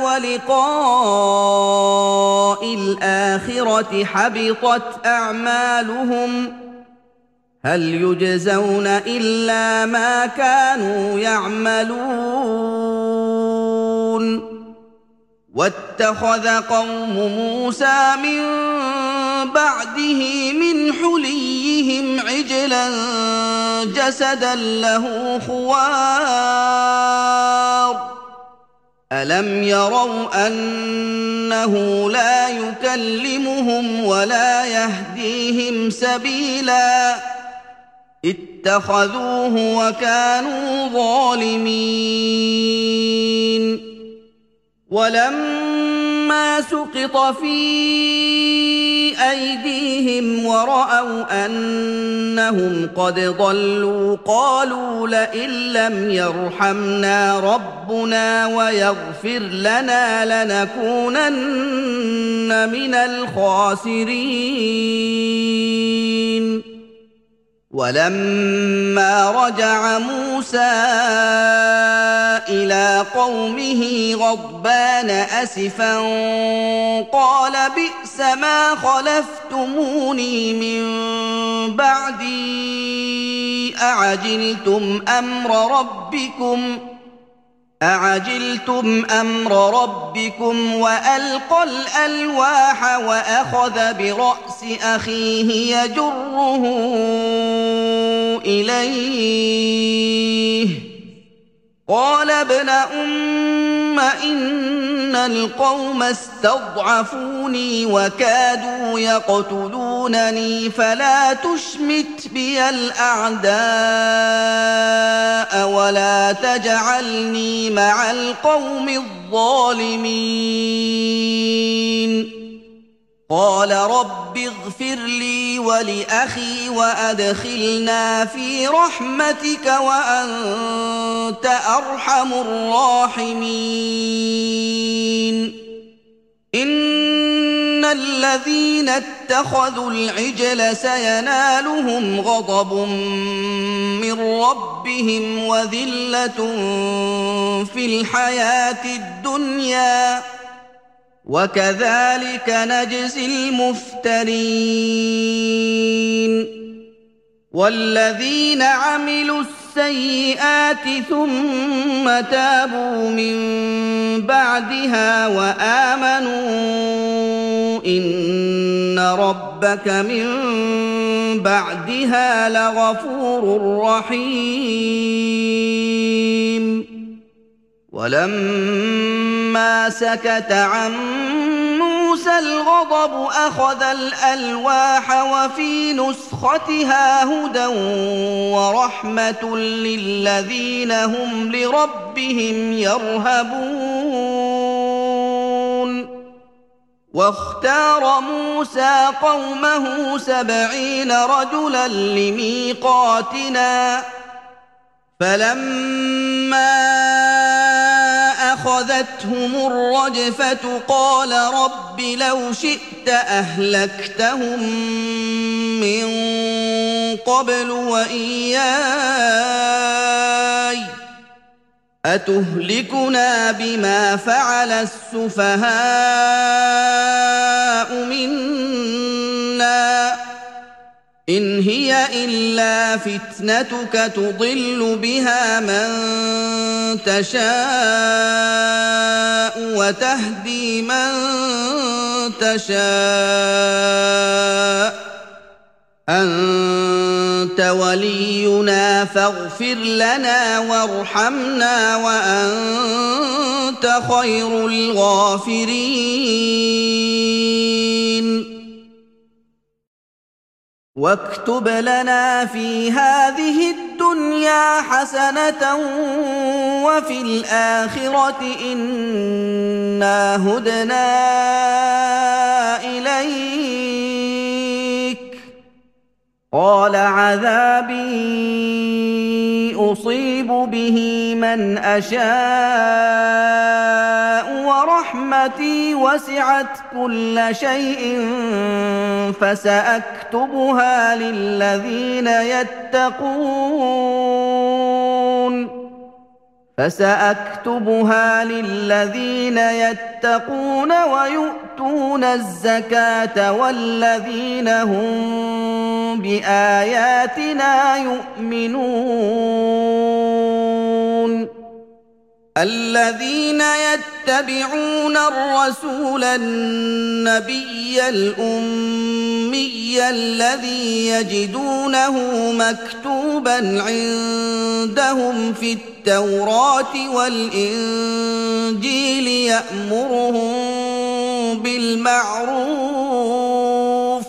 ولقاء الآخرة حبطت أعمالهم هل يجزون إلا ما كانوا يعملون واتخذ قوم موسى من بعده من حليهم عجلا جسدا له خوار ألم يروا أنه لا يكلمهم ولا يهديهم سبيلا اتخذوه وكانوا ظالمين ولما سقط في أيديهم ورأوا أنهم قد ضلوا قالوا لئن لم يرحمنا ربنا ويغفر لنا لنكونن من الخاسرين ولما رجع موسى إلى قومه غضبان أسفا قال بئس ما خلفتموني من بعدي أعجلتم أمر ربكم أعجلتم أمر ربكم وألقى الألواح وأخذ برأس أخيه يجره إليه قال ابن أم إن القوم استضعفوني وكادوا يقتلونني فلا تشمت بي الأعداء ولا تجعلني مع القوم الظالمين قال رب اغفر لي ولأخي وأدخلنا في رحمتك وأنت أرحم الراحمين إن الذين اتخذوا العجل سينالهم غضب من ربهم وذلة في الحياة الدنيا وكذلك نجزي المفترين والذين عملوا السيئات ثم تابوا من بعدها وآمنوا إن ربك من بعدها لغفور رحيم ولما سكت عن موسى الغضب أخذ الألواح وفي نسختها هدى ورحمة للذين هم لربهم يرهبون واختار موسى قومه سبعين رجلا لميقاتنا فلما أخذتهم الرجفة قال رب لو شئت أهلكتهم من قبل وإياي أتهلكنا بما فعل السفهاء منا إن هي إلا فتنتك تضل بها من تشاء وتهدي من تشاء أنت ولينا فاغفر لنا وارحمنا وأنت خير الغافرين واكتب لنا في هذه الدنيا حسنة وفي الآخرة إنا هدنا إليك قال عذابي أصيب به من أشاء ورحمتي وسعت كل شيء فسأكتبها للذين يتقون فسأكتبها للذين يتقون ويؤتون الزكاة والذين هم بآياتنا يؤمنون الذين يتبعون الرسول النبي الأمي الذي يجدونه مكتوبا عندهم في التوراة والإنجيل يأمرهم بالمعروف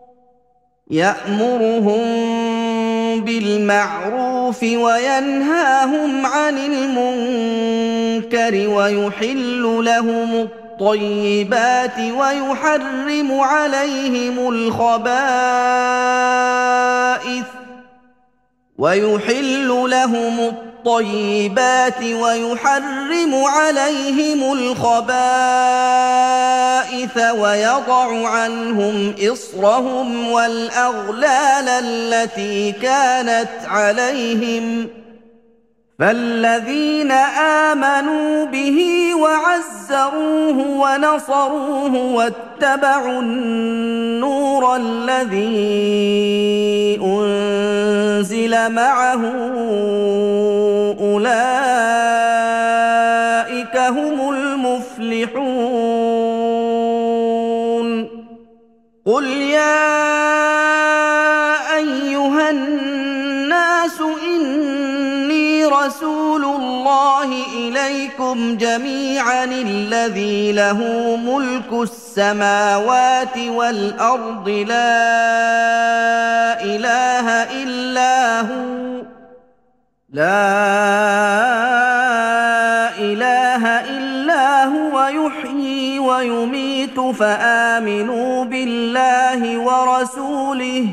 يأمرهم بالمعروف وينهاهم عن المنكر ويحل لهم الطيبات ويحرم عليهم الخبائث ويحل لهم الطيبات ويحرم عليهم الخبائث ويضع عنهم إصرهم والأغلال التي كانت عليهم فالذين آمنوا به وعزروه ونصروه واتبعوا النور الذي أنزل معه أولئك هم المفلحون قل يا أيها الناس إني رسول الله إليكم جميعا الذي له ملك السماوات والأرض لا إله إلا هو لا إله إلا هو يحيي ويميت فآمنوا بالله ورسوله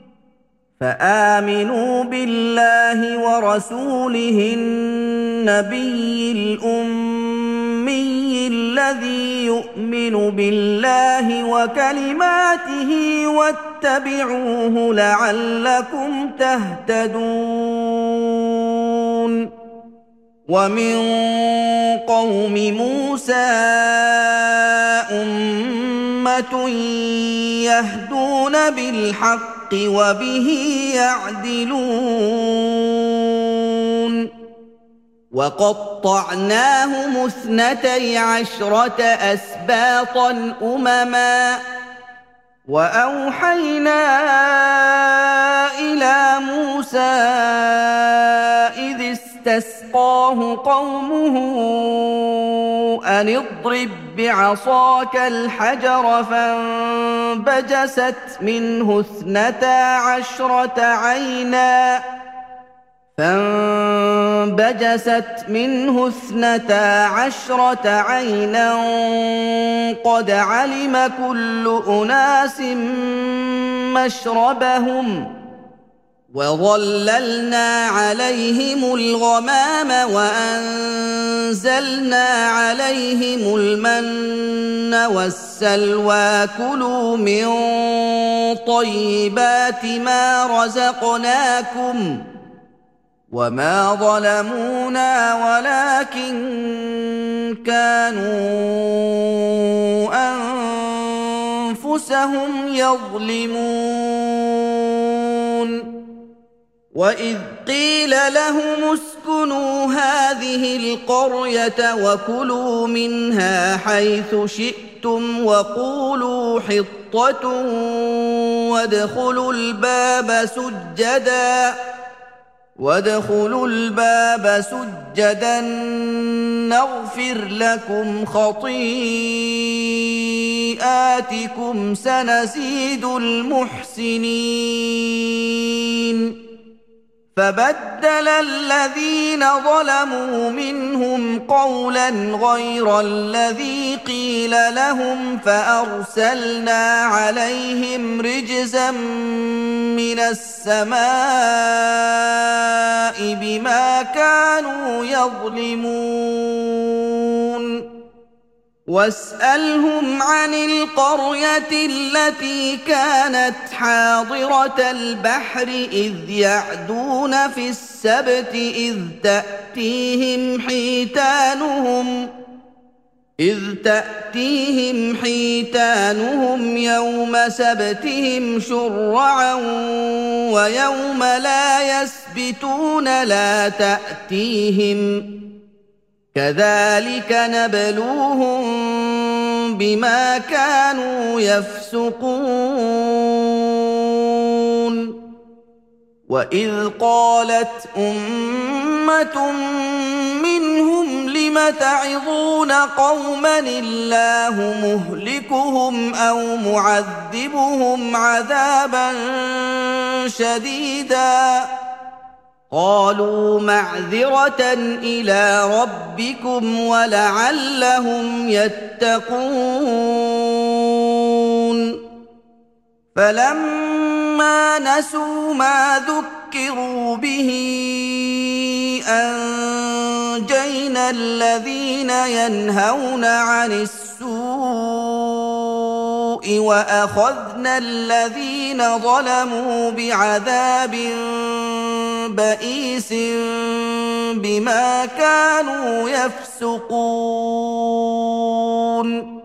فآمنوا بالله ورسوله النبي الأمي الذي يؤمن بالله وكلماته واتبعوه لعلكم تهتدون ومن قوم موسى أمة يهدون بالحق وبه يعدلون وقطعناهم اثنتي عشرة أسباطا أمما وأوحينا إلى موسى إذ استسقاه قومه أن اضرب بعصاك الحجر فانبجست منه اثنتا عشرة عينا فانبجست منه اثنتا عشرة عينا قد علم كل أناس مشربهم وظللنا عليهم الغمام وأنزلنا عليهم المن والسلوى كلوا من طيبات ما رزقناكم وما ظلمونا ولكن كانوا أنفسهم يظلمون وإذ قيل لهم اسكنوا هذه القرية وكلوا منها حيث شئتم وقولوا حطة وادخلوا الباب سجداً وادخلوا الباب سجدا نغفر لكم خطيئاتكم سنزيد المحسنين فبدل الذين ظلموا منهم قولا غير الذي قيل لهم فأرسلنا عليهم رجزا من السماء بما كانوا يظلمون واسألهم عن القرية التي كانت حاضرة البحر إذ يعدون في السبت إذ تأتيهم حيتانهم إذ تأتيهم حيتانهم يوم سبتهم شرعا ويوم لا يسبتون لا تأتيهم كذلك نبلوهم بما كانوا يفسقون وإذ قالت أمة منهم لم تعظون قوما الله مهلكهم أو معذبهم عذابا شديدا قالوا معذرة إلى ربكم ولعلهم يتقون فلما نسوا ما ذكروا به أنجينا الذين ينهون عن السوء وأخذنا الذين ظلموا بعذاب بئيس بما كانوا يفسقون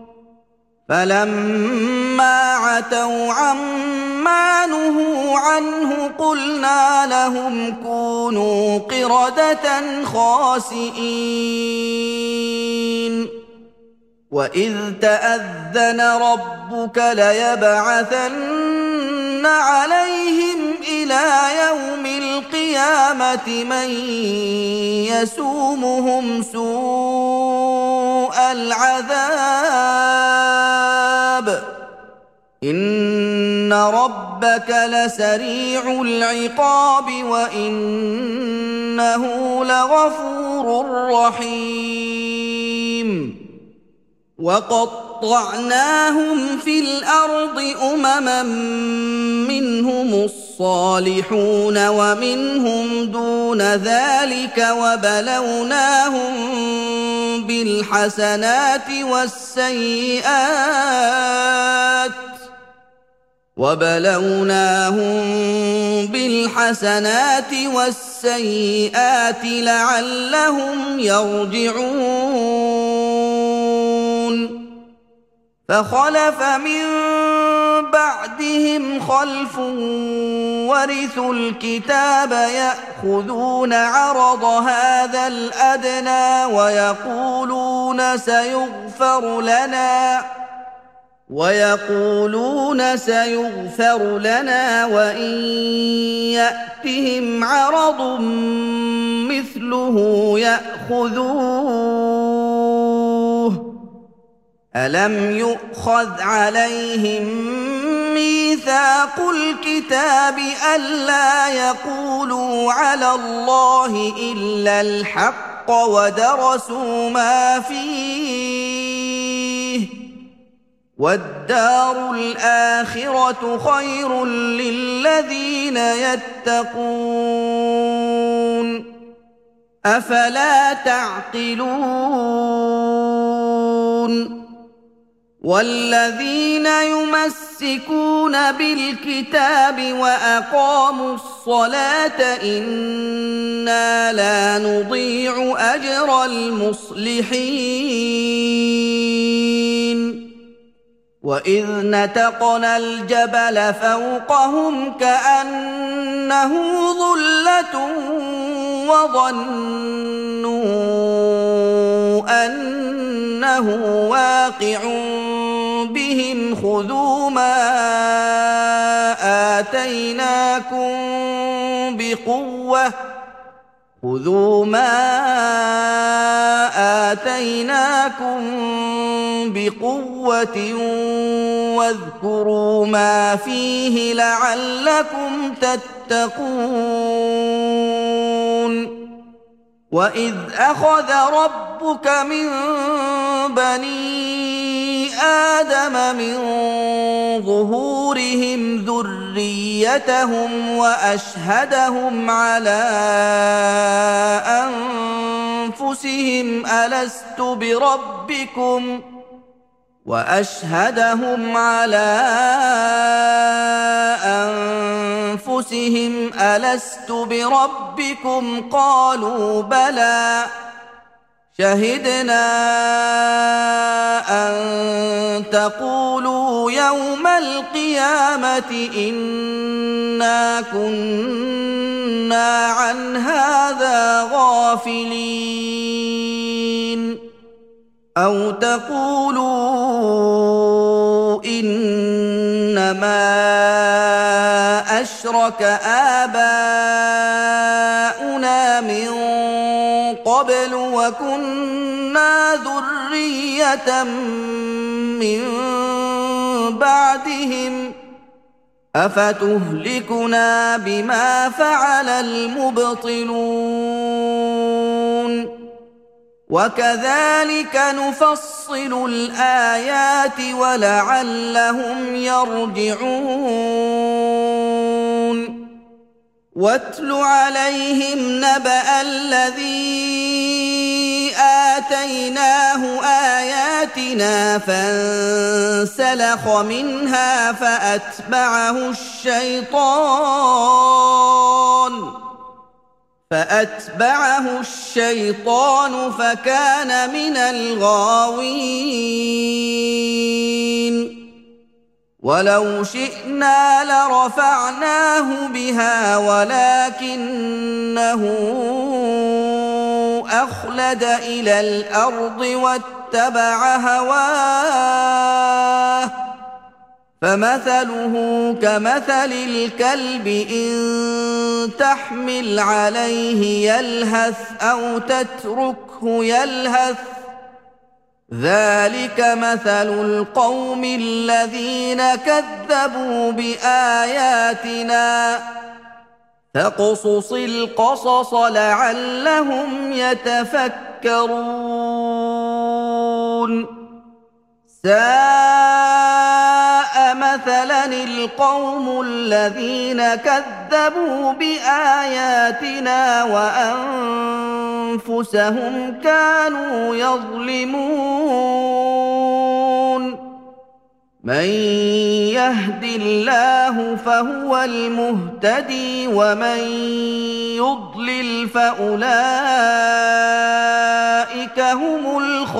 فلما عتوا عما نهوا عنه قلنا لهم كونوا قردة خاسئين وإذ تأذن ربك ليبعثن عليهم إلى يوم القيامة من يسومهم سوء العذاب إن ربك لسريع العقاب وإنه لغفور رحيم وقطعناهم في الأرض أمما منهم الصالحون ومنهم دون ذلك وبلوناهم بالحسنات والسيئات وبلوناهم بالحسنات والسيئات لعلهم يرجعون فخلف من بعدهم خلف ورثوا الكتاب يأخذون عرض هذا الأدنى ويقولون سيغفر لنا ويقولون سيغفر لنا وإن يأتهم عرض مثله يأخذوه ألم يؤخذ عليهم ميثاق الكتاب ألا يقولوا على الله إلا الحق ودرسوا ما فيه والدار الآخرة خير للذين يتقون أفلا تعقلون والذين يمسكون بالكتاب وأقاموا الصلاة إنا لا نضيع أجر المصلحين وإذ نتقنا الجبل فوقهم كأنه ظلة وظنوا أنه واقع بهم خذوا ما آتيناكم بقوة خذوا ما آتيناكم بقوة واذكروا ما فيه لعلكم تتقون وإذ أخذ ربك من بني آدم من ظهورهم ذريتهم وأشهدهم على أنفسهم ألست بربكم وأشهدهم على أنفسهم ألست بربكم قالوا بلى شهدنا أن تقولوا يوم القيامة إنا كنا عن هذا غافلين أو تقولوا إنما أشرك آباؤنا من قبل وكنا ذرية من بعدهم أفتهلكنا بما فعل المبطلون وكذلك نفصل الآيات ولعلهم يرجعون واتل عليهم نبأ الذي آتيناه آياتنا فانسلخ منها فأتبعه الشيطان فأتبعه الشيطان فكان من الغاوين ولو شئنا لرفعناه بها ولكنه أخلد إلى الأرض واتبع هواه فمثله كمثل الكلب إن تحمل عليه يلهث أو تتركه يلهث ذلك مثل القوم الذين كذبوا بآياتنا فاقصص القصص لعلهم يتفكرون ساء مثلا القوم الذين كذبوا بآياتنا وأنفسهم كانوا يظلمون من يهد الله فهو المهتدي ومن يضلل فأولئك هم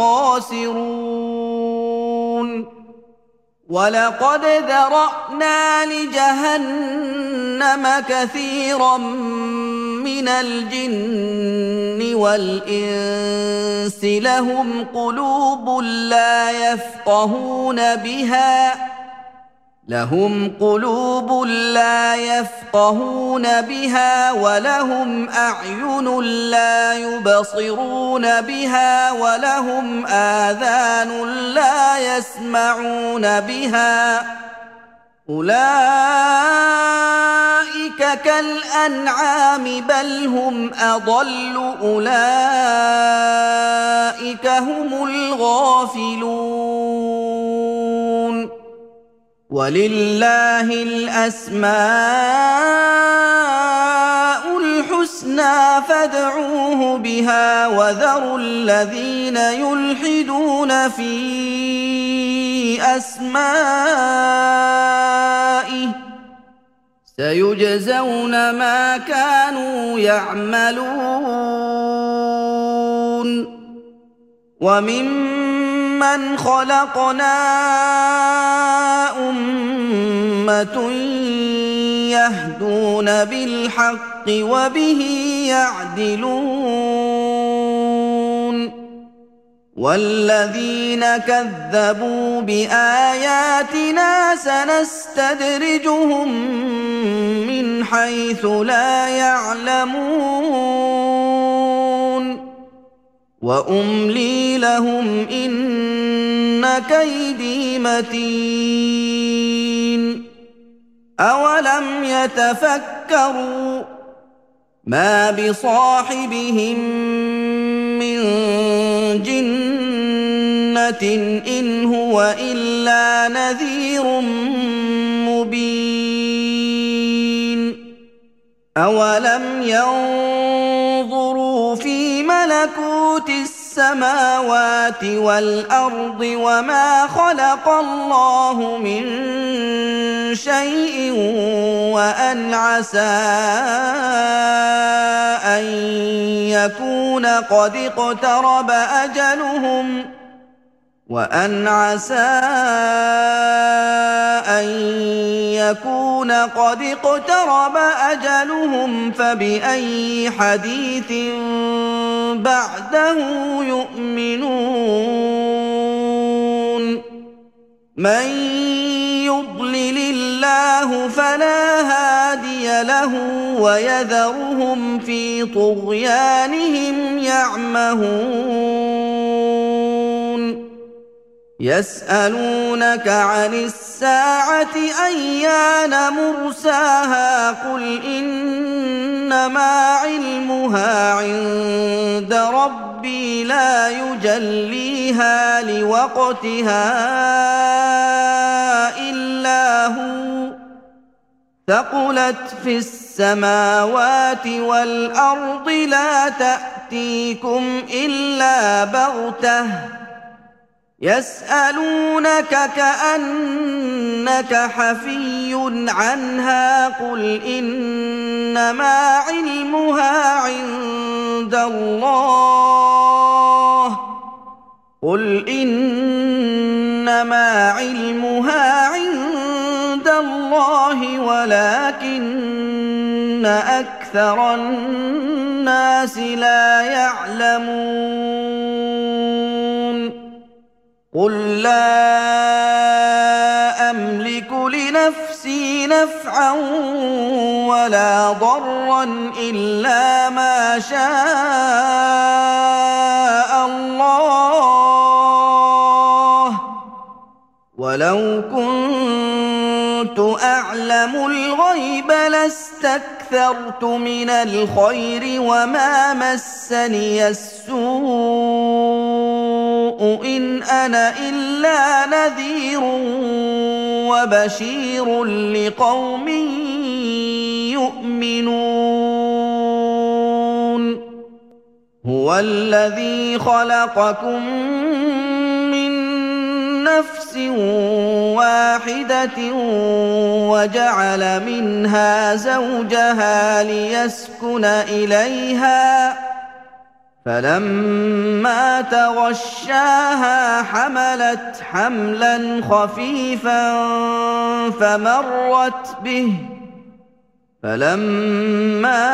الخاسرون ولقد ذرأنا لجهنم كثيرا من الجن والإنس لهم قلوب لا يفقهون بها لهم قلوب لا يفقهون بها ولهم أعين لا يبصرون بها ولهم آذان لا يسمعون بها أولئك كالأنعام بل هم أضل أولئك هم الغافلون ولله الأسماء الحسنى فادعوه بها وذروا الذين يلحدون في أسمائه سيجزون ما كانوا يعملون وممن خلقنا أمة يهدون بالحق وبه يعدلون والذين كذبوا بآياتنا سنستدرجهم من حيث لا يعلمون وأملي لهم إن كيدي متين أولم يتفكروا ما بصاحبهم من جنة إن هو إلا نذير مبين أولم ينظروا في ملكوت السماوات والأرض وما خلق الله من شيء وأن عسى أن يكون قد اقترب أجلهم وأن عسى أن يكون قد اقترب أجلهم فبأي حديث بعده يؤمنون من يضلل الله فلا هادي له ويذرهم في طغيانهم يعمهون يسألونك عن الساعة أيان مرساها قل إنما علمها عند ربي لا يجليها لوقتها إلا هو ثقلت في السماوات والأرض لا تأتيكم إلا بغتة يسألونك كأنك حفي عنها قل إنما علمها عند الله قل إنما علمها عند الله ولكن أكثر الناس لا يعلمون قل لا أملك لنفسي نفعا ولا ضرا إلا ما شاء الله ولو كنت أعلم الغيب لاستكثرت من الخير وما مسني السوء إن أنا إلا نذير وبشير لقوم يؤمنون هو الذي خلقكم من نفس واحدة وجعل منها زوجها ليسكن إليها فلما تغشاها حملت حملا خفيفا فمرت به فلما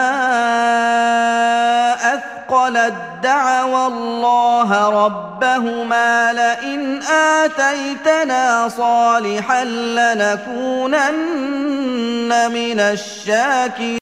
أثقلت دعوا الله ربهما لئن آتيتنا صالحا لنكونن من الشاكرين